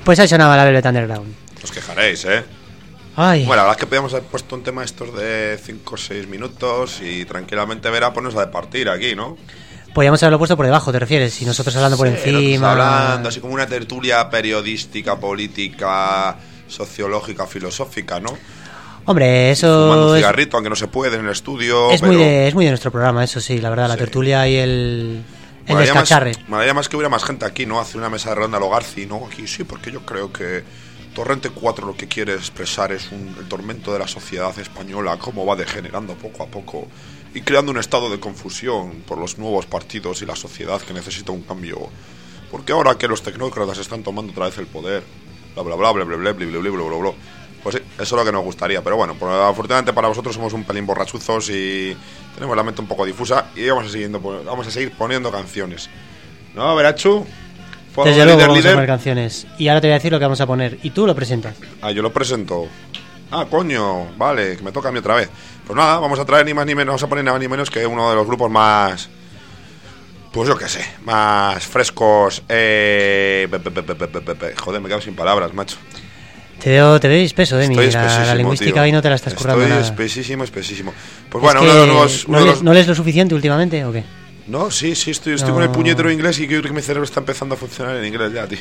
Pues ahí sonaba la Velvet Underground. Os quejaréis, ¿eh? Ay. Bueno, la verdad es que podíamos haber puesto un tema estos de cinco o seis minutos y tranquilamente verá ponernos a departir aquí, ¿no? Podríamos haberlo puesto por debajo, ¿te refieres? Si nosotros hablando por Sí, nosotros encima... hablando, así como una tertulia periodística, política, sociológica, filosófica, ¿no? Hombre, Fumando eso un es, cigarrito, aunque no se puede en el estudio. es, pero muy de, es muy de nuestro programa, eso sí, la verdad, la Sí. tertulia y el, el molaría más- descacharre. molaría más que hubiera más gente aquí, ¿no? Hacer una mesa redonda a lo Garci, ¿no? Aquí sí, porque yo creo que Torrente cuatro lo que quiere expresar es un, el tormento de la sociedad española, cómo va degenerando poco a poco y creando un estado de confusión por los nuevos partidos y la sociedad que necesita un cambio. Porque ahora que los tecnócratas están tomando otra vez el poder, bla bla bla bla bla bla bla bla bla bla bla bla. Pues sí, eso es lo que nos gustaría, pero bueno, pues, afortunadamente para vosotros somos un pelín borrachuzos y tenemos la mente un poco difusa y vamos a, siguiendo, vamos a seguir poniendo canciones. ¿No, Verachu? ¿Puedo Desde luego líder, vamos líder? a poner canciones. Y ahora te voy a decir lo que vamos a poner. Y tú lo presentas. Ah, yo lo presento. Ah, coño, vale, que me toca a mí otra vez. Pues nada, vamos a traer ni más ni menos, vamos a poner ni más ni menos que uno de los grupos más... Pues yo qué sé, más frescos... Eh... pe, pe, pe, pe, pe, pe, pe. Joder, me quedo sin palabras, macho. Te veo, te veo espeso, Demi. Estoy La, espesísimo, la lingüística tío. hoy no te la estás currando Estoy nada. espesísimo, espesísimo. Pues Es bueno, que uno de los nuevos... ¿no, uno de lees, los- ¿No lees lo suficiente últimamente o qué? No, sí, sí, estoy, estoy No. con el puñetero inglés y creo que mi cerebro está empezando a funcionar en inglés ya, tío.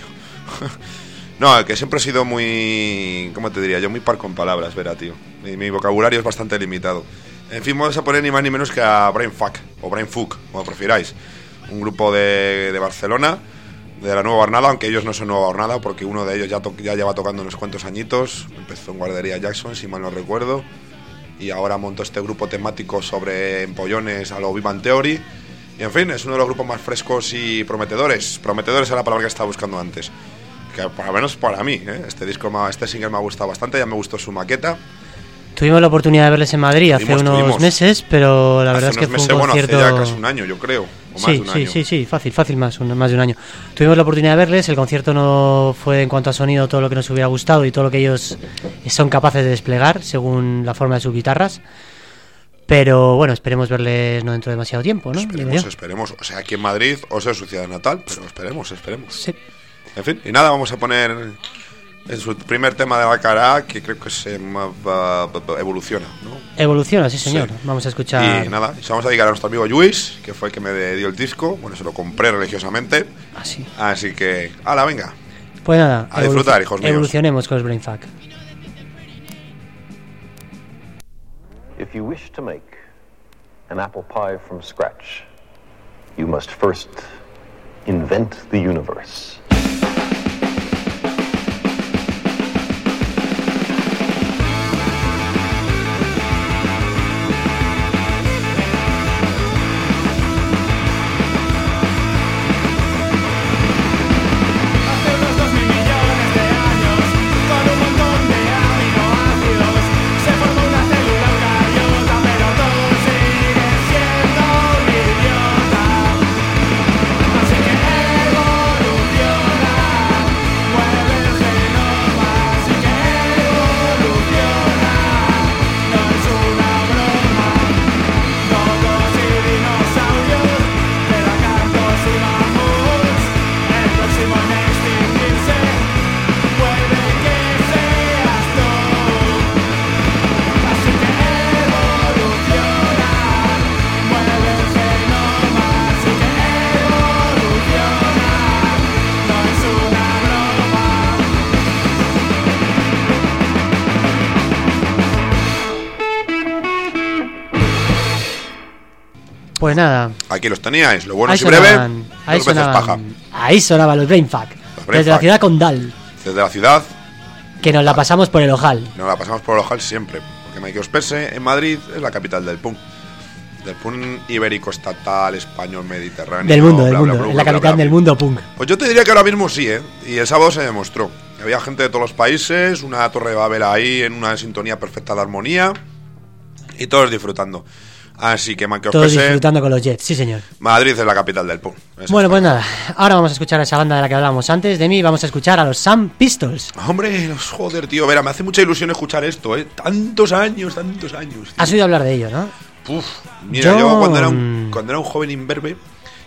No, que siempre he sido muy... ¿Cómo te diría yo? Muy parco en palabras, verá, tío. Mi, mi vocabulario es bastante limitado. En fin, vamos a poner ni más ni menos que a Brainfuck, o Brainfuck, como prefiráis. Un grupo de, de Barcelona, de la Nueva Hornada, aunque ellos no son Nueva Hornada, porque uno de ellos ya, to- ya lleva tocando unos cuantos añitos. Empezó en Guardería Jackson, si mal no recuerdo. Y ahora montó este grupo temático sobre empollones a lo Vivan Theory. Y en fin, es uno de los grupos más frescos y prometedores. Prometedores es la palabra que estaba buscando antes. Que por lo menos para mí, ¿eh? Este disco, me- este single me ha gustado bastante, ya me gustó su maqueta. Tuvimos la oportunidad de verles en Madrid hace Tuvimos, unos tuvimos. meses, pero la verdad Hace es que unos fue un meses, bueno, concierto... hace ya casi un año, yo creo. O más Sí, de un sí, año. sí, sí, fácil, fácil más, un- más de un año. Tuvimos la oportunidad de verles, el concierto no fue en cuanto a sonido todo lo que nos hubiera gustado y todo lo que ellos son capaces de desplegar según la forma de sus guitarras. Pero bueno, esperemos verles no dentro de demasiado tiempo, ¿no? Digo Esperemos, yo. esperemos. O sea, aquí en Madrid, o sea, en su ciudad natal, pero esperemos, esperemos. Sí. En fin, y nada, vamos a poner en su primer tema de la cara, que creo que se llama Evoluciona, ¿no? Evoluciona, sí señor. Sí. Vamos a escuchar... Y nada, y se vamos a dedicar a nuestro amigo Luis, que fue el que me dio el disco. Bueno, se lo compré religiosamente. Así. Así que, hala, venga. Pues nada, A disfrutar, hijos míos. evolucionemos con los Brainfuck. If you wish to make an apple pie from scratch, you must first invent the universe. Hace unos dos mil millones de años, con un montón de aminoácidos, se formó una célula eucariota, pero todos siguen siendo un idiota. Así que evoluciona, mueve el genoma, así que evoluciona, no es una broma. Cocos y dinosaurios, pelacantos y mamuts, el próximo en extinguirse puede que seas tú. Así que evoluciona, mueve el genoma, así que evoluciona, no es una broma. Pues nada, Aquí los teníais, lo bueno ahí es y breve, sonaban, ahí dos veces paja. sonaban, ahí sonaban los Brainfuck. Brainfuck. Desde la ciudad condal, Desde la ciudad, que nos la pasamos por el ojal. nos la pasamos por el ojal siempre. Porque Mike Ospese, en Madrid, es la capital del punk. Del punk ibérico estatal, español, mediterráneo. Del mundo, del bla, bla, mundo, bla, es la bla, bla, capital bla. del mundo punk. Pues yo te diría que ahora mismo sí, ¿eh? Y el sábado se demostró. Había gente de todos los países, una torre de Babel ahí en una sintonía perfecta de armonía y todos disfrutando. Así que Mike Todos Ospese, disfrutando con los Jets, sí señor. Madrid es la capital del punk. Eso Bueno, está pues claro. nada, ahora vamos a escuchar a esa banda de la que hablábamos antes. De mí vamos a escuchar a los Sam Pistols. Hombre, los- joder, tío, verá, me hace mucha ilusión escuchar esto, ¿eh? Tantos años, tantos años. tío. Has oído hablar de ello, ¿no? Uf, mira, yo, Yo- cuando, era un, cuando era un joven imberbe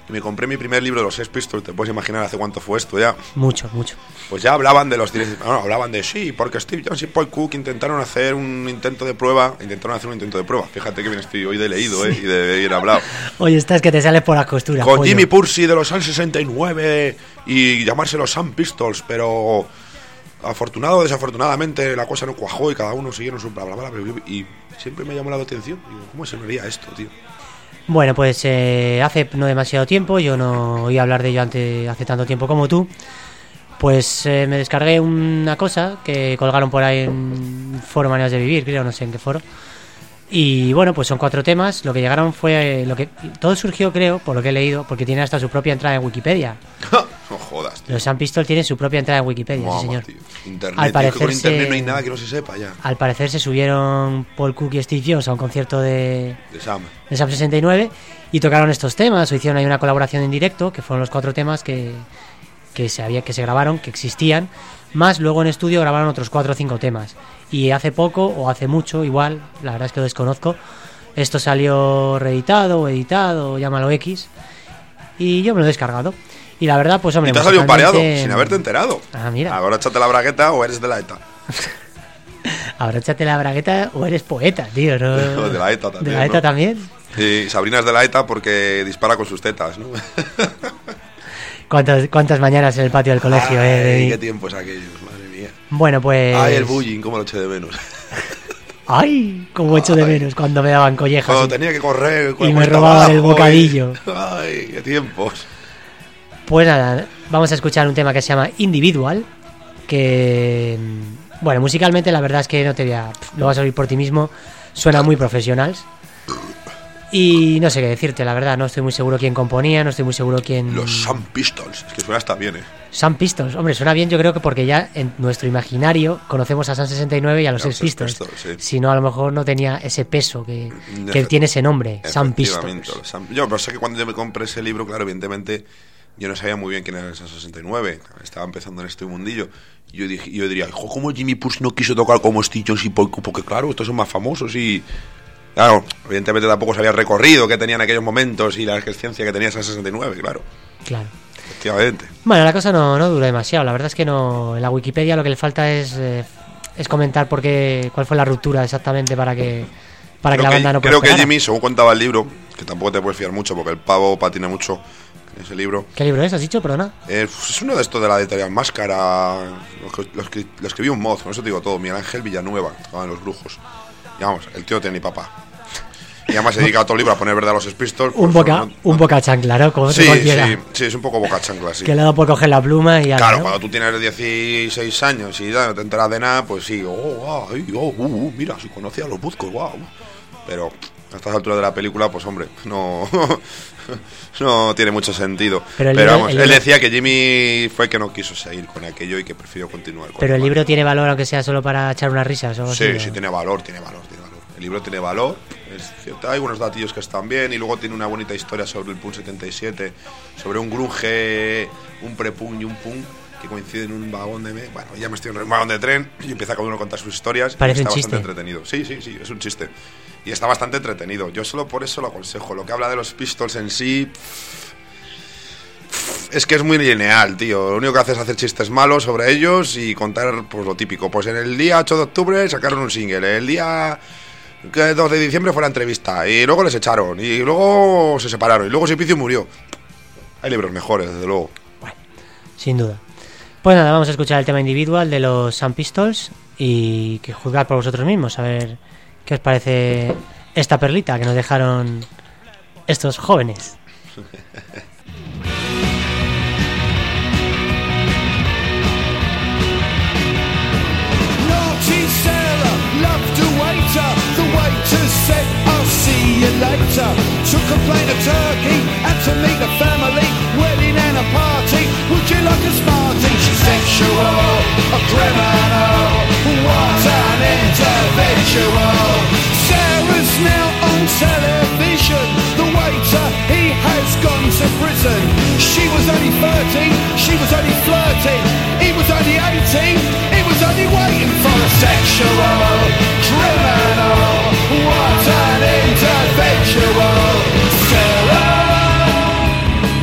y me compré mi primer libro de los Sex Pistols. Te puedes imaginar hace cuánto fue esto ya. Mucho, mucho. Pues ya hablaban de los directos, no, hablaban de sí, porque Steve Jones y Paul Cook intentaron hacer un intento de prueba, intentaron hacer un intento de prueba. Fíjate que bien estoy hoy de leído, sí. eh, y de ir hablado. Oye, estás que te sales por las costuras. Con pollo. Jimmy Purcell de los Sun sesenta y nueve y llamarse los Sun Pistols, pero afortunado o desafortunadamente la cosa no cuajó y cada uno siguieron su bla bla bla, y siempre me llamó la atención. Digo, ¿cómo se me haría esto, tío? Bueno, pues eh, hace no demasiado tiempo, yo no oí hablar de ello antes, hace tanto tiempo como tú, pues eh, me descargué una cosa que colgaron por ahí en Foro Maneras de Vivir, creo, no sé en qué foro. Y bueno, pues son cuatro temas. Lo que llegaron fue... lo que todo surgió, creo, por lo que he leído, porque tiene hasta su propia entrada en Wikipedia. No jodas, tío. Los Sun Pistols tienen su propia entrada en Wikipedia, Vamos, sí señor. Tío. Internet, al tío, parecer que con internet se... no hay nada que no se sepa ya. Al parecer se subieron Paul Cook y Steve Jones a un concierto de... De Sam. de Sam sesenta y nueve y tocaron estos temas, o hicieron ahí una colaboración en directo, que fueron los cuatro temas que, que, se, había, que se grabaron, que existían, más luego en estudio grabaron otros cuatro o cinco temas. Y hace poco, o hace mucho, igual, la verdad es que lo desconozco, esto salió reeditado o editado, llámalo X, y yo me lo he descargado. Y la verdad, pues hombre... Y te ha salido pareado, sin haberte enterado. Ah, mira. Ahora échate la bragueta o eres de la ETA. Ahora échate la bragueta o eres poeta, tío, ¿no? De la ETA también. ¿De la ETA ¿no? también? Sí, Sabrina es de la ETA porque dispara con sus tetas, ¿no? ¿Cuántas, cuántas mañanas en el patio del colegio, Ay, eh? De... qué tiempos aquellos, madre mía. Bueno, pues... Ay, el bullying, cómo lo eché de menos. Ay, cómo echo de menos cuando me daban collejas. Cuando y... tenía que correr. Y me robaban el bocadillo. Y... Ay, qué tiempos. Pues nada, vamos a escuchar un tema que se llama Individual, que... Bueno, musicalmente la verdad es que no te voy a... Lo vas a oír por ti mismo. Suena muy profesional. Y no sé qué decirte, la verdad. No estoy muy seguro quién componía, no estoy muy seguro quién... Los Sun Pistols. Es que suena hasta bien, ¿eh? Sun Pistols. Hombre, suena bien, yo creo que porque ya en nuestro imaginario conocemos a Sun sesenta y nueve y a los Sex Pistols. Pistols sí. Si no, a lo mejor no tenía ese peso que, que tiene ese nombre, Sun Pistols. Sun... Yo pero sé que cuando yo me compré ese libro, claro, evidentemente... Yo no sabía muy bien quién era el Sun sesenta y nueve. Estaba empezando en este mundillo. Y yo, dije, yo diría, ¿cómo Jimmy Purcell no quiso tocar como Steve Jones y Paul Cook? Porque claro, estos son más famosos y... Claro, evidentemente tampoco sabía el recorrido que tenían en aquellos momentos y la excelencia que tenía Sun sesenta y nueve, claro. Claro. Efectivamente. Bueno, la cosa no, no duró demasiado. La verdad es que no. En la Wikipedia lo que le falta es, eh, es comentar por qué, cuál fue la ruptura exactamente para que, para que la banda no Creo prosperara. que Jimmy, según contaba el libro, que tampoco te puedes fiar mucho porque el pavo patina mucho en ese libro. ¿Qué libro es? ¿Has dicho? Perdona. Eh, pues es uno de estos de la editorial Máscara. Lo, lo, lo escribió un mod, con eso te digo todo. Miguel Ángel Villanueva, estaban los brujos. Y vamos, el tío no tiene ni papá. Y además se dedica a todo el libro a poner verdad a los Sex Pistols. Un pues, boca, no, no, un boca chancla, ¿no? Como sí, cualquiera. sí, sí, es un poco boca chancla, sí. Que le ha dado por coger la pluma y ya. Claro, ¿no? cuando tú tienes dieciséis años y ya no te enteras de nada, pues sí, oh, wow, oh, uh, uh, mira, si conocía a los Buzcos, wow. Pero a estas alturas de la película, pues hombre, no no tiene mucho sentido. Pero, Pero libro, vamos, él libro... decía que Jimmy fue que no quiso seguir con aquello y que prefirió continuar con Pero el mal. libro tiene valor, aunque sea solo para echar unas risas o Sí, así, sí, ¿no? tiene valor, tiene valor, tiene valor. El libro tiene valor, es cierto, hay unos datillos que están bien y luego tiene una bonita historia sobre el Punk setenta y siete, sobre un grunge, un pre-punk y un punk que coinciden en un vagón de... Bueno, ya me estoy en un vagón de tren y empieza cada uno a contar sus historias. Parece y está un bastante chiste. entretenido. Sí, sí, sí, es un chiste. Y está bastante entretenido. Yo solo por eso lo aconsejo. Lo que habla de los Pistols en sí... Es que es muy lineal, tío. Lo único que hace es hacer chistes malos sobre ellos y contar pues lo típico. Pues en el día ocho de octubre sacaron un single. El día... que dos de diciembre fue la entrevista y luego les echaron y luego se separaron y luego Simplicio murió. Hay libros mejores, desde luego. Bueno, sin duda. Pues nada, vamos a escuchar el tema individual de los Sun Pistols y que juzgar por vosotros mismos, a ver qué os parece esta perlita que nos dejaron estos jóvenes. The waiter said, I'll see you later. Took a plate of turkey and to meet the family. Wedding and a party. Would you like a Smartie? She's sexual, a criminal. What an individual. Sarah's now on television. The waiter, he has gone to prison. She was only thirteen, she was only flirting. He was only eighteen, he was only waiting for a sexual criminal. What an individual. Sarah.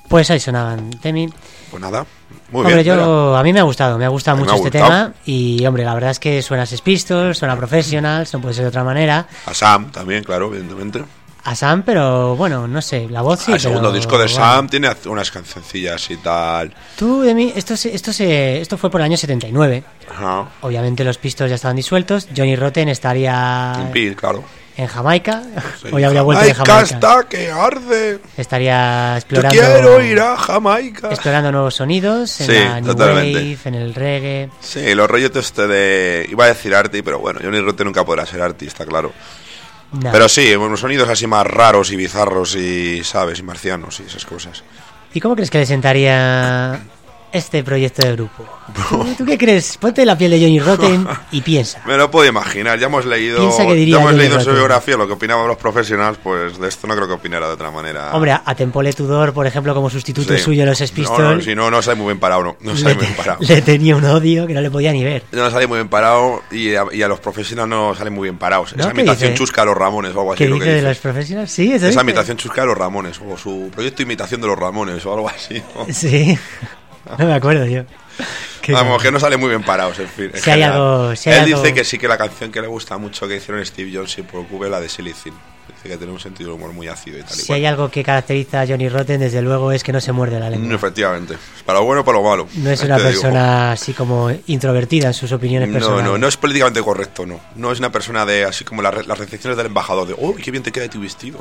Pues ahí sonaban Temi. Pues nada, muy Hombre, bien. yo, a mí me ha gustado, me ha gustado A mí mucho me ha este gustado. tema. Y, hombre, la verdad es que suena a Sex Pistols, suena a Professionals, no puede ser de otra manera. A Sam también, claro, evidentemente. A Sam, pero bueno, no sé, la voz sí. el segundo pero, disco de bueno. Sam tiene unas cancioncillas y tal. Tú, de mí, esto, se- esto, se, esto fue por el año setenta y nueve. Ajá. Obviamente los Pistols ya estaban disueltos. Johnny Rotten estaría Un pin, claro. en Jamaica. Sí. Hoy habría vuelto de Jamaica Jamaica. está que arde. Estaría Yo explorando, quiero ir a Jamaica. explorando nuevos sonidos en Sí, la New totalmente. Wave, en el reggae. Sí, los rollos de este de... Iba a decir arty, pero bueno, Johnny Rotten nunca podrá ser artista, claro. Nada. Pero sí, unos sonidos así más raros y bizarros y, ¿sabes? Y marcianos y esas cosas. ¿Y cómo crees que le sentaría este proyecto de grupo? ¿Tú, tú qué crees? Ponte la piel de Johnny Rotten y piensa. Me lo puedo imaginar, ya hemos leído, Piensa que diría ya hemos Johnny leído en su Rotten. biografía lo que opinaban los profesionales, pues de esto no creo que opinara de otra manera. Hombre, a Tempole Tudor, por ejemplo, como sustituto Sí. suyo en los Sex No, Pistols, no, si no, no sale muy bien parado, no, no le, sale muy bien parado. le tenía un odio que no le podía ni ver. No sale muy bien parado y a, y a los profesionales no salen muy bien parados. ¿No? Esa ¿Qué imitación dice? chusca de los Ramones o algo así. ¿Qué lo dice que de dice. los profesionales? Sí, eso Esa dice. imitación chusca de los Ramones o su proyecto imitación de los Ramones o algo así. ¿no? Sí, no me acuerdo yo. Qué Vamos, cabrón. que no sale muy bien parados, en fin. en Si hay general. algo- si hay Él algo- dice que sí, que la canción que le gusta mucho que hicieron Steve Jones y Paul Cube, la de Silly Thing. Dice que tiene un sentido de humor muy ácido y tal. y Si cual. hay algo que caracteriza a Johnny Rotten, desde luego es que no se muerde la Mm, lengua. Efectivamente. Para lo bueno o para lo malo. No es Ahí una te digo. persona así como introvertida en sus opiniones No, personales. no, no es políticamente correcto, no. No es una persona de así como las, re- las recepciones del embajador de, oh, qué bien te queda tu vestido.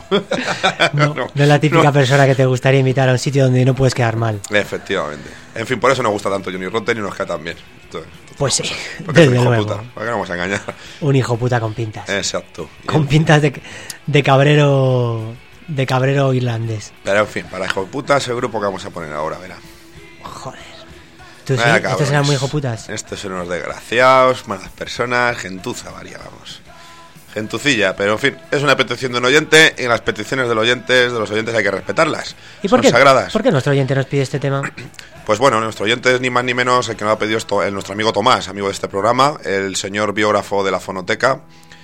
No, no es la típica no. persona que te gustaría invitar a un sitio donde no puedes quedar mal. Efectivamente. En fin, por eso nos gusta tanto Johnny Rotten y nos queda tan bien. Esto- Pues sí, Porque es un desde hijo luego. puta. ¿Para qué nos vamos a engañar? Un hijo puta con pintas. Exacto. Y- Con pintas de, de cabrero de cabrero irlandés. Pero en fin, para hijo de puta ese grupo que vamos a poner ahora, verá. Joder. ¿Tú sí? Vaya ¿Estos cabrones. eran muy hijo putas? Estos son unos desgraciados, malas personas, gentuza varia, vamos. Gentucilla, pero en fin, es una petición de un oyente y las peticiones de los oyentes, de los oyentes hay que respetarlas. ¿Y por son qué, sagradas. por qué nuestro oyente nos pide este tema? Pues bueno, nuestro oyente es ni más ni menos el que nos ha pedido esto, el, nuestro amigo Tomás, amigo de este programa, el señor biógrafo de la Fonoteca.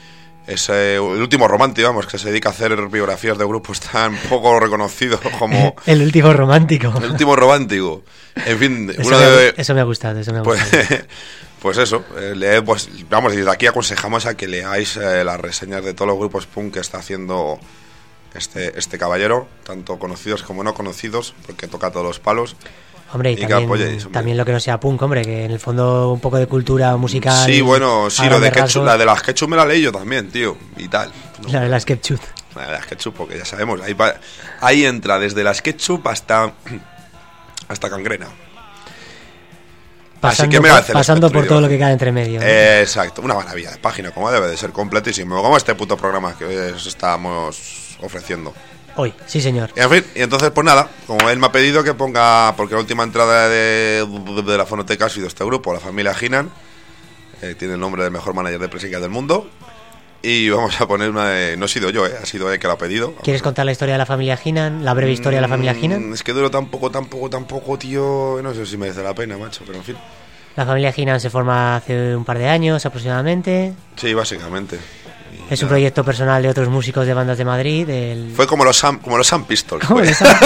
Es eh, el último romántico, vamos, que se dedica a hacer biografías de grupos tan poco reconocidos como El último romántico. el último romántico. En fin, Eso, uno me, ha- de... eso me ha gustado, eso me ha Pues, gustado. pues eso, eh, leed, pues, vamos, desde aquí aconsejamos a que leáis eh, las reseñas de todos los grupos punk que está haciendo este, este caballero, tanto conocidos como no conocidos, porque toca todos los palos. Hombre, y y que también, apoyéis, hombre. también lo que no sea punk, hombre, que en el fondo un poco de cultura musical. Sí, bueno, sí, a lo de grandes Ketchup, rasgos. la de las Ketchup me la leí yo también, tío, y tal. No, La de las Ketchup. la de las Ketchup, porque ya sabemos, ahí, pa- ahí entra desde las Ketchup hasta, hasta Gangrena. Pasando, que merece el pasando por espectro, todo yo. lo que cae entre medio. Eh, exacto, una maravilla de página, como debe de ser, completísimo, como este puto programa que os estamos ofreciendo. Hoy, sí señor. Y en fin, y entonces pues nada, como él me ha pedido que ponga, porque la última entrada de, de la Fonoteca ha sido este grupo, la familia Hinan, eh, tiene el nombre del mejor manager de presica del mundo, y vamos a poner una de, no he sido yo, eh, ha sido él que lo ha pedido. ¿Quieres contar la historia de la familia Hinan? ¿La breve historia de la familia Mm, Hinan? Es que duro tampoco, tampoco, tampoco, tío, no sé si merece la pena, macho, pero en fin. La familia Hinan se forma hace un par de años aproximadamente. Sí, básicamente. Y Es un nada. proyecto personal de otros músicos de bandas de Madrid. El... Fue como los Sam, como los Sam Pistols. ¿Cómo fue. le sabe?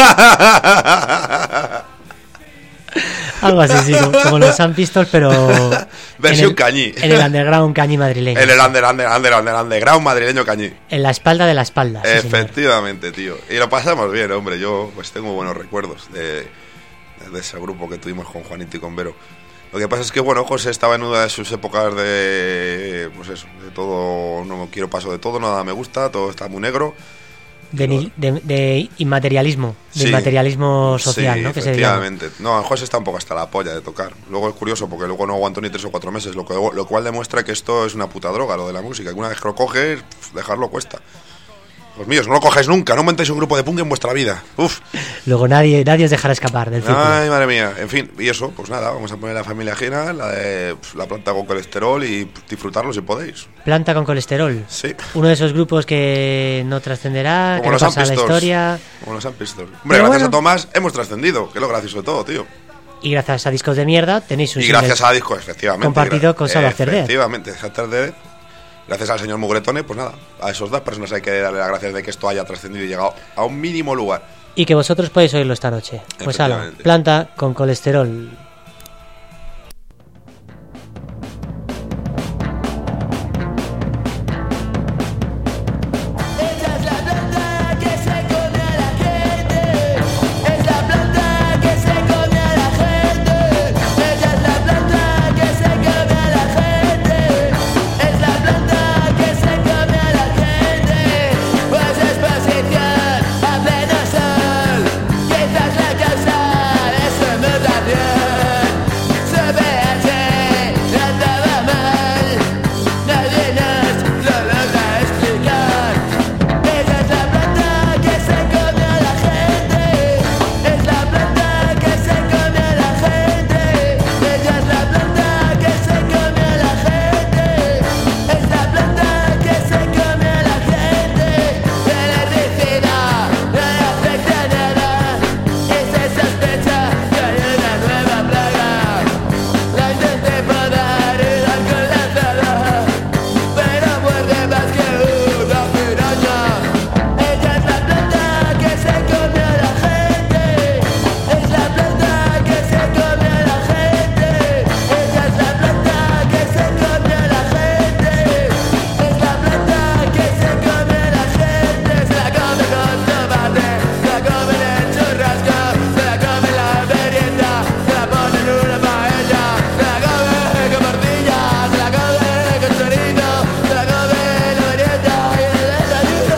Algo así, sí, como, como los Sam Pistols, pero... Versión en el, cañí. En el underground cañí madrileño. En el under, under, under, under, underground madrileño cañí. En la espalda de la espalda. sí, señor. Efectivamente, tío. Y lo pasamos bien, hombre. Yo pues tengo buenos recuerdos de, de ese grupo que tuvimos con Juanito y con Vero. Lo que pasa es que, bueno, José estaba en una de sus épocas de... Pues eso, de todo... No quiero paso de todo, nada me gusta, todo está muy negro. De, ni- de, de inmaterialismo. De Sí. inmaterialismo social, Sí, ¿no? Que se llama. efectivamente. No, José está un poco hasta la polla de tocar. Luego es curioso porque luego no aguantó ni tres o cuatro meses, lo, que, lo cual demuestra que esto es una puta droga, lo de la música. Que una vez que lo coges, pf, dejarlo cuesta. Los míos, no lo cojáis nunca, no montéis un grupo de punk en vuestra vida. Uf. Luego nadie, nadie os dejará escapar del círculo. Ay, madre mía. En fin, y eso, pues nada, vamos a poner la familia ajena, la de pf, la planta con colesterol y pf, disfrutarlo si podéis. Planta con colesterol. Sí. Uno de esos grupos que no trascenderá, que Como no los Sam pasa a la Pistols. historia. Como los Sam Pistols. Hombre, Pero gracias bueno. a Tomás hemos trascendido, que es lo gracioso de todo, tío. Y gracias a Discos de Mierda tenéis un Y single gracias a Disco, efectivamente. compartido gra- con Salva Cerdet. Efectivamente, Salva Cerdet. Gracias al señor Mugretone, pues nada, a esos dos personas hay que darle las gracias de que esto haya trascendido y llegado a un mínimo lugar. y que vosotros podéis oírlo esta noche. Pues ala, Efectivamente. Planta con colesterol. Ella es la planta que se come a la gente. Es la planta que se come a la gente. Ella es la planta que se come a la gente. Es la planta que se come a la gente. Pues exposición a pleno sol. Quizás la causa de su mutación. Su pH andaba mal. Nadie nos lo logra explicar. Ella es la planta que se come a la gente. Es la planta que se come a la gente. Ella es la planta que se come a la gente. Es la planta que se come a la gente. El herbicida no le afecta nada. Y se sospecha que hay una nueva plaga. La intenté podar y dar con la azada, pero muerde más que una piraña. Ella es la planta que se come a la gente. Es la planta que se come a la gente. Ella es la planta que se come a la gente. Es la planta que se come a la gente. Se la come con tomate, se la come en el churrasco, se la come en la merienda, se la pone en una paella, se la come con morcilla, se la come con chorizo, se la come en la merienda y en el desayuno.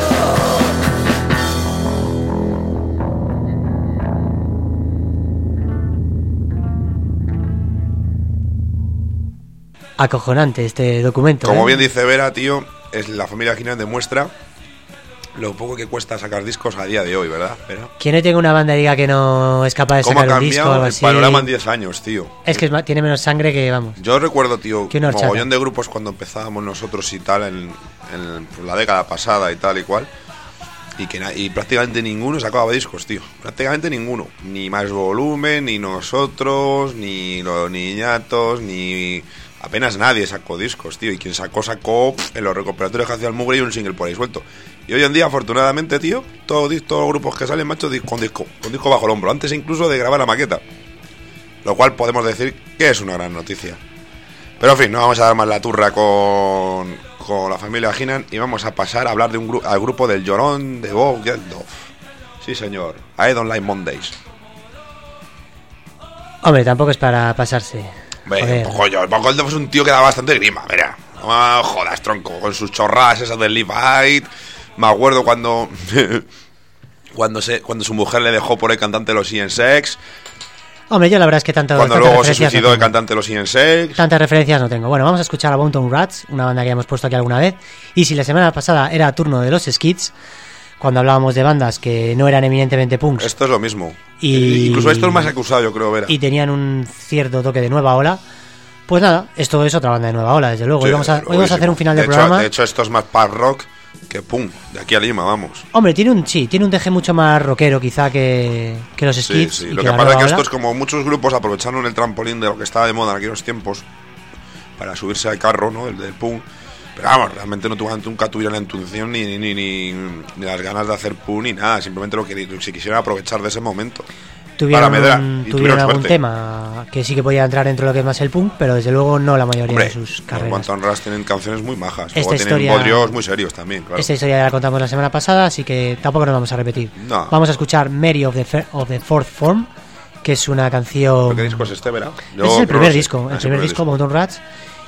Acojonante este documento. Como ¿eh? bien dice Vera, tío, es la familia Ginan demuestra lo poco que cuesta sacar discos a día de hoy, ¿verdad? Vera? Quien hoy tenga una banda y diga que no es capaz de ¿Cómo ha sacar un disco o cambiado algo el así, panorama en diez años, tío? es que es ma- tiene menos sangre que, vamos. Yo recuerdo, tío, Que una un horchata. mogollón de grupos cuando empezábamos nosotros y tal, en, en pues, la década pasada y tal y cual, y que na- y prácticamente ninguno sacaba discos, tío. Prácticamente ninguno. Ni Más Volumen, ni nosotros, ni los niñatos, ni... Apenas nadie sacó discos, tío. Y quien sacó, sacó pff, en los recopilatorios que hacía el Mugre y un single por ahí suelto. Y hoy en día, afortunadamente, tío, todos, dis- todos los grupos que salen, macho, di- con disco, con disco bajo el hombro. Antes incluso de grabar la maqueta. Lo cual podemos decir que es una gran noticia. Pero en fin, no vamos a dar más la turra con, con la familia Ginan y vamos a pasar a hablar de un gru- al grupo del Llorón de Bob Geldof. Sí, señor. I Don't Like Mondays. Hombre, tampoco es para pasarse. Ve, Joder. coño, Bob Geldof es un tío que da bastante grima, mira. No jodas, tronco, con sus chorradas esas del Live Aid. Me acuerdo cuando cuando se cuando su mujer le dejó por el cantante de los Ian Sex, Hombre, yo la verdad es que tanto, cuando tantas luego se referencias no suicidó el tengo. cantante de los Ian Sex. Tantas referencias no tengo. Bueno, vamos a escuchar a Bounton Rats, una banda que ya hemos puesto aquí alguna vez. Y si la semana pasada era turno de los Skids, cuando hablábamos de bandas que no eran eminentemente punks Esto es lo mismo. Y- Incluso esto es más acusado, yo creo, Vera. y tenían un cierto toque de nueva ola, pues nada, esto es otra banda de nueva ola, desde luego. Sí, hoy vamos a, hoy vamos a buenísimo. hacer un final de, de hecho, programa. De hecho, esto es más punk rock que pum, de aquí a Lima, vamos. Hombre, tiene un sí, tiene un deje mucho más rockero quizá que, que los Sí, Skids. sí. y Lo que que la pasa es nueva que ola. esto es como muchos grupos aprovecharon el trampolín de lo que estaba de moda en aquellos tiempos para subirse al carro, ¿no? El del punk. Pero vamos, realmente no tu- nunca tuvieron la intuición ni, ni, ni, ni, ni las ganas de hacer punk ni nada. Simplemente lo que si quisieran aprovechar de ese momento. Tuvieron, para medrar, y tuvieron tuvieron algún suerte. tema que sí que podía entrar dentro de lo que es más el punk, pero desde luego no la mayoría Hombre, de sus los carreras. Wanton Rush tienen canciones muy majas. Esta Luego tienen historia- bodrios muy serios también, claro. Esta historia ya la contamos la semana pasada, así que tampoco nos vamos a repetir. No. Vamos a escuchar Mary of the, Fe- of the Fourth Form, que es una canción... ¿Pero qué disco es este, Vera? Yo- Ese es el pero primer no sé. disco, Ah, el es primer disco, Mountain Rats.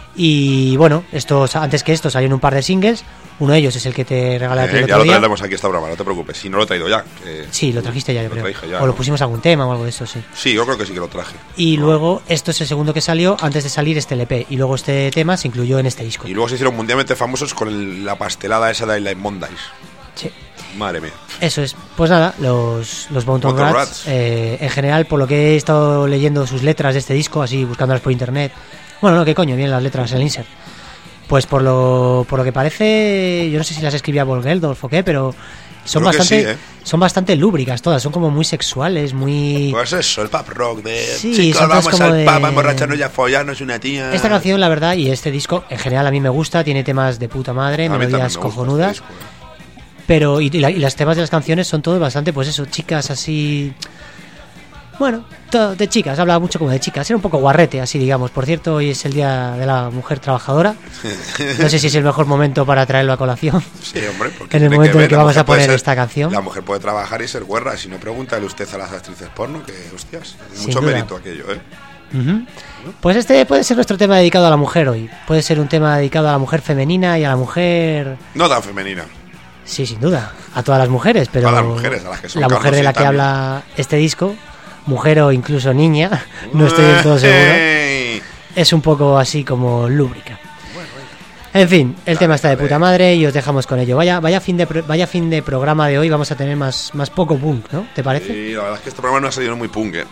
Y bueno, estos, antes que esto salieron un par de singles. Uno de ellos es el que te regalé a ti Eh, el ya otro lo día. traeremos aquí esta broma, no te preocupes. Si no lo he traído ya. que- Sí, lo trajiste ya, yo Lo creo. traje ya, o lo ¿no? pusimos algún tema o algo de eso, sí. Sí, yo creo que sí que lo traje. Y luego, esto es el segundo que salió antes de salir este L P. Y luego este tema se incluyó en este disco. Y luego se hicieron mundialmente famosos con el- la pastelada esa de Like Mondays. Sí. Madre mía. Eso es. Pues nada, los, los Bounton Bounton Rats, Rats. eh, en general, por lo que he estado leyendo sus letras de este disco, así buscándolas por internet. Bueno, no, qué coño, vienen las letras en el insert. Pues por lo, por lo que parece, yo no sé si las escribía Bob Geldof o qué, pero son Creo que bastante, sí, ¿eh? son bastante lúbricas todas, son como muy sexuales, muy... Pues eso, el pop rock de Sí, chicos, son todas vamos como al de- pub a emborracharnos y a follarnos una tía. Esta canción, la verdad, y este disco, en general a mí me gusta, tiene temas de puta madre, A mí también melodías me gusta cojonudas. este disco, eh. Pero, y, y, la, y las temas de las canciones son todos bastante, pues eso, chicas así... Bueno, todo de chicas, habla mucho como de chicas, era un poco guarrete, así digamos. Por cierto, hoy es el Día de la Mujer Trabajadora. No sé si es el mejor momento para traerlo a colación. Sí, hombre, porque en el momento en el que vamos a poner ser, esta canción. La mujer puede trabajar y ser guerra, si no, pregúntale usted a las actrices porno, que hostias, Sin mucho duda. mérito aquello, ¿eh? Uh-huh. Pues este puede ser nuestro tema dedicado a la mujer hoy. Puede ser un tema dedicado a la mujer femenina y a la mujer... No tan femenina. Sí, sin duda, a todas las mujeres, pero A las mujeres, a las que son la mujer Carlos de y la que también. habla este disco, mujer o incluso niña, no estoy del todo seguro, ¡Ey! es un poco así como lúbrica. En fin, el Dale, tema está de dale. puta madre y os dejamos con ello. Vaya, vaya fin de pro- vaya fin de programa de hoy, vamos a tener más, más poco punk, ¿no? ¿Te parece? Sí, la verdad es que este programa no ha salido muy punk, ¿eh?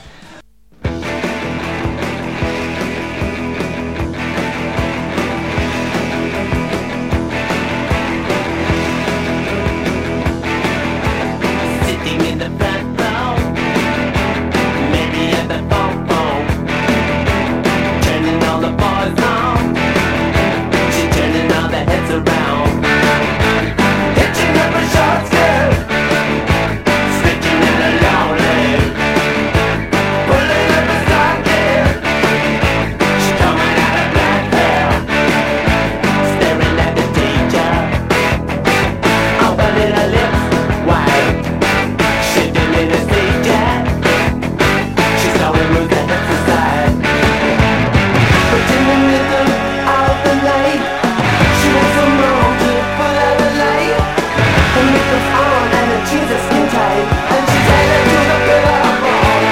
Sitting in the front row, maybe at the phone phone, turning all the boys on. She's turning all the heads around, hitching up a short skirt, stitching in a long leg, pulling up a stocking. She's coming out of black hair, staring at the teacher, opening her lips wide. Shaking in a stage jack, she's slowly moves her hips aside. But in the middle of the night, she wants some room to put out the light. Her makeup's on and her jeans are skin tight, and she's headed to the billboard.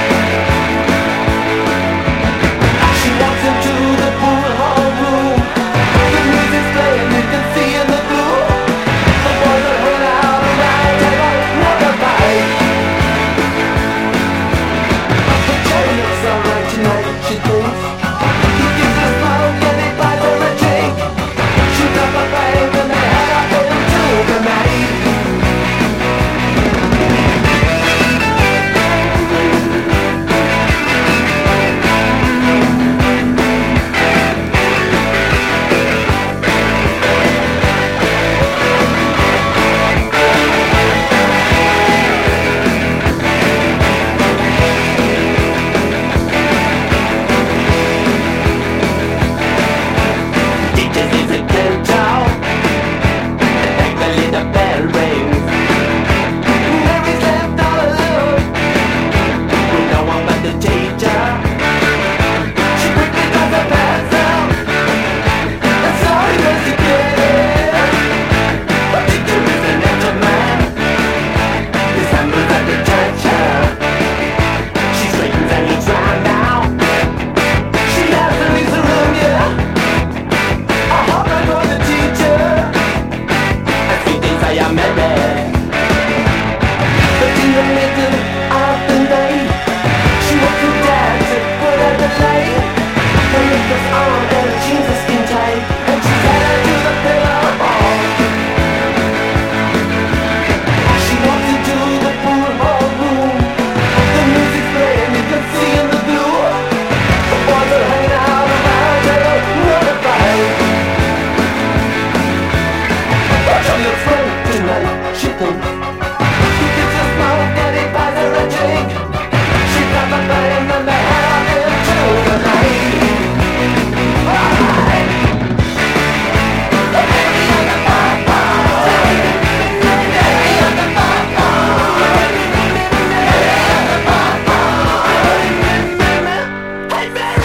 She walks into the pool hall room. The music's playing, you can see in the blue. The boys are hanging out around the table, another bite. But Jerry looks alright tonight, she thinks. He gives her a smoke and he buys her a drink. Shoots up a flame and they head up into the night. Teacher sees a good job, and thankfully the bell rings. Mary's left all alone, with no one but the teacher. She quickly does her pants out, and sorry was the kid. But teacher is an extra man, his hand was at the teacher. She straightens and he's round now. She has to leave the room, yeah. I hope I know the teacher. I see things I am married. But in the middle of the night, she wants her dad to put out the light. Her makeup's on and her jeans are skin tight, and she's headed to the pillow hall. She walks into the pool hall room. The music's playing, you can see in the blue. The boys are hanging out around her, another fight. She looks great tonight, she thinks. He gives her smoke and he buys her a drink. She got the flame and they head out into the night. Alright. The baby on the bonfire. Baby on the bonfire. Baby on the bonfire. Hey, Mary!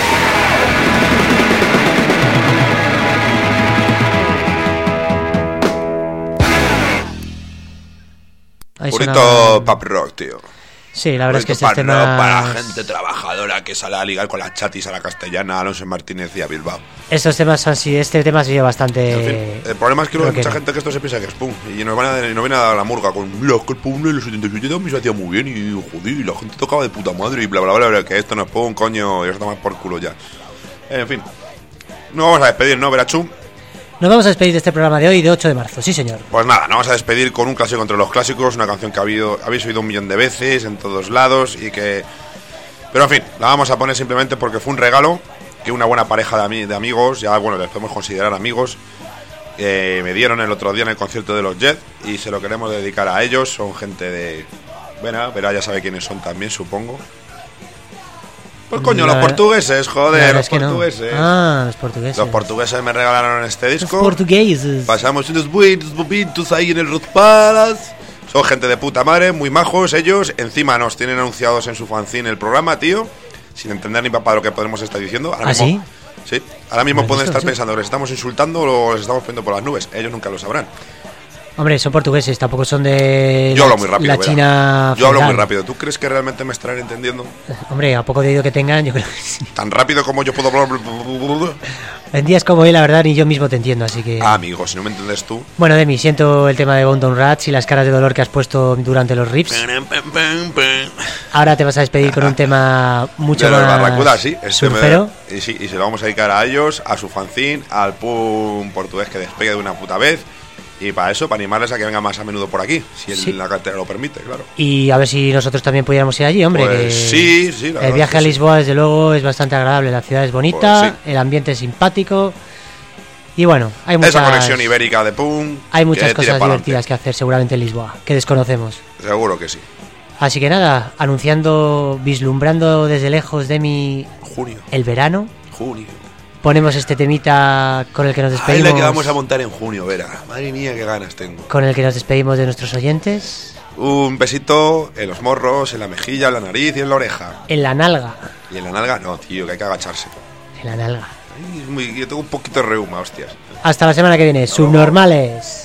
Ahí Purito sonaba- pop rock, tío. Sí, la verdad es que Purito estos pop rock para temas... gente trabajadora que sale a ligar con las chatis a la castellana, Alonso Martínez y a Bilbao. Estos temas han sido... Este tema ha sido En bastante... fin, el problema es que luego hay rockero. mucha gente que esto se piensa que es punk y nos, van a, nos viene a dar la murga con "Mira, es que el punk en los setenta y siete también se hacía muy bien y joder, y la gente tocaba de puta madre y bla bla bla, bla que esto no es punk, coño, y eso toma por culo ya". En fin, nos vamos a despedir, ¿no, Verachu? Nos vamos a despedir de este programa de hoy, de ocho de marzo, sí señor. Pues nada, nos vamos a despedir con un clásico entre los clásicos, una canción que ha habido, habéis oído un millón de veces en todos lados y que... Pero en fin, la vamos a poner simplemente porque fue un regalo que una buena pareja de, ami- de amigos, ya bueno, les podemos considerar amigos, eh, me dieron el otro día en el concierto de los Jet y se lo queremos dedicar a ellos. Son gente de... Bueno, Vera ya sabe quiénes son también, supongo. Pues coño, La- los portugueses, La joder, verdad los es que no. portugueses. Ah, los portugueses. Los portugueses me regalaron este Los disco. portugueses. Pasamos unos buenos momentos ahí en el Rose Palace. Son gente de puta madre, muy majos ellos. Encima nos tienen anunciados en su fanzine el programa, tío. Sin entender ni papá lo que podemos estar diciendo. Ahora ¿Ah, mismo, sí? Sí. Ahora mismo ¿Lo has pueden visto? estar Sí. pensando que les estamos insultando o les estamos poniendo por las nubes. Ellos nunca lo sabrán. Hombre, son portugueses, tampoco son de Yo la, hablo muy rápido. la Vera. China Yo hablo muy feudal. rápido. ¿Tú crees que realmente me estarán entendiendo? Hombre, a poco de oído que tengan, yo creo que sí. Tan rápido como yo puedo hablar. En días como hoy, la verdad, ni yo mismo te entiendo, así que... Ah, amigo, si no me entiendes tú. Bueno, Demi, siento el tema de Bondon Rats y las caras de dolor que has puesto durante los riffs. Ahora te vas a despedir con un tema mucho De los más Barracuda, sí. Este surfero. me- y sí. Y se lo vamos a dedicar a ellos, a su fanzine, al pum portugués que despegue de una puta vez. Y para eso, para animarles a que vengan más a menudo por aquí, si el- Sí. la cartera lo permite, claro. Y a ver si nosotros también pudiéramos ir allí, hombre. Pues que sí, sí, la El verdad viaje que a sí. Lisboa, desde luego, es bastante agradable. La ciudad es bonita, Pues sí. el ambiente es simpático. Y bueno, hay muchas, Esa conexión ibérica de pum. hay muchas que tire cosas pa'lante. divertidas que hacer seguramente en Lisboa, que desconocemos. Seguro que sí. Así que nada, anunciando, vislumbrando desde lejos de mi Junio, el verano, junio. ponemos este temita con el que nos Ahí despedimos. la que vamos a montar en junio, Vera. Madre mía, qué ganas tengo. Con el que nos despedimos de nuestros oyentes. Un besito en los morros, en la mejilla, en la nariz y en la oreja. En la nalga. Y en la nalga, no, tío, que hay que agacharse. En la nalga. Ay, es muy- yo tengo un poquito de reuma, hostias. Hasta la semana que viene. Subnormales.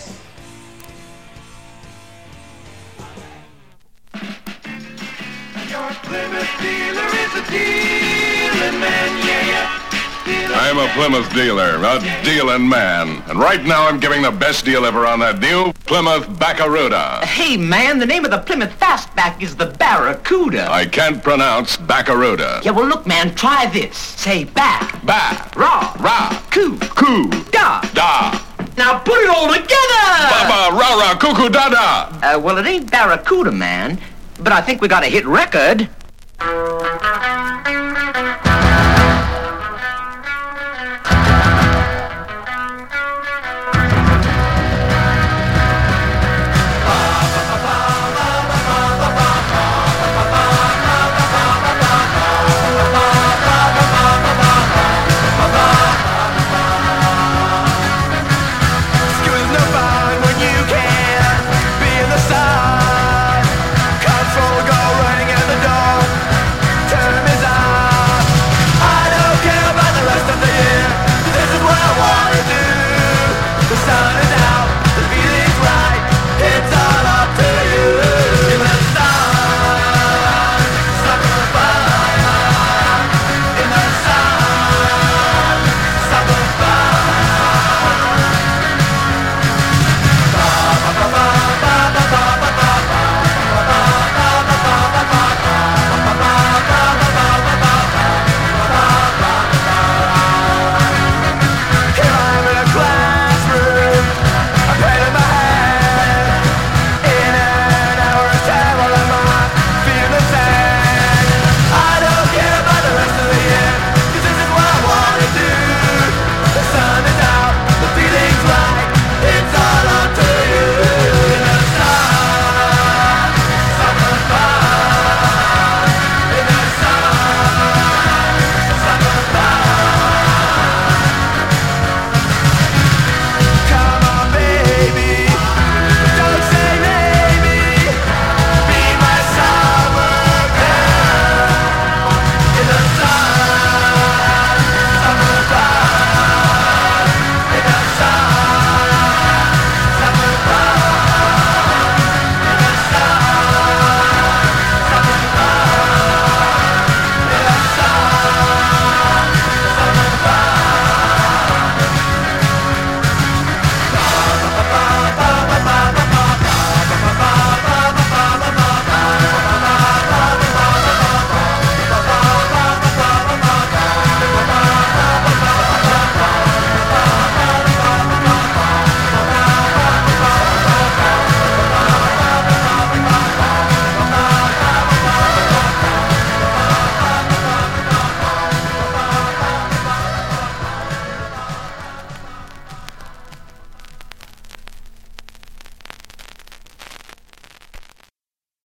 I'm a Plymouth dealer, a dealing man. And right now I'm giving the best deal ever on that new Plymouth Barracuda. Hey, man, the name of the Plymouth Fastback is the Barracuda. I can't pronounce Barracuda. Yeah, well, look, man, try this. Say back, Ba, raw, ra, coo, coo, da. da, Now put it all together! baba, ra, ra, cuckoo, da, da. Uh, well, it ain't Barracuda, man, but I think we got a hit record.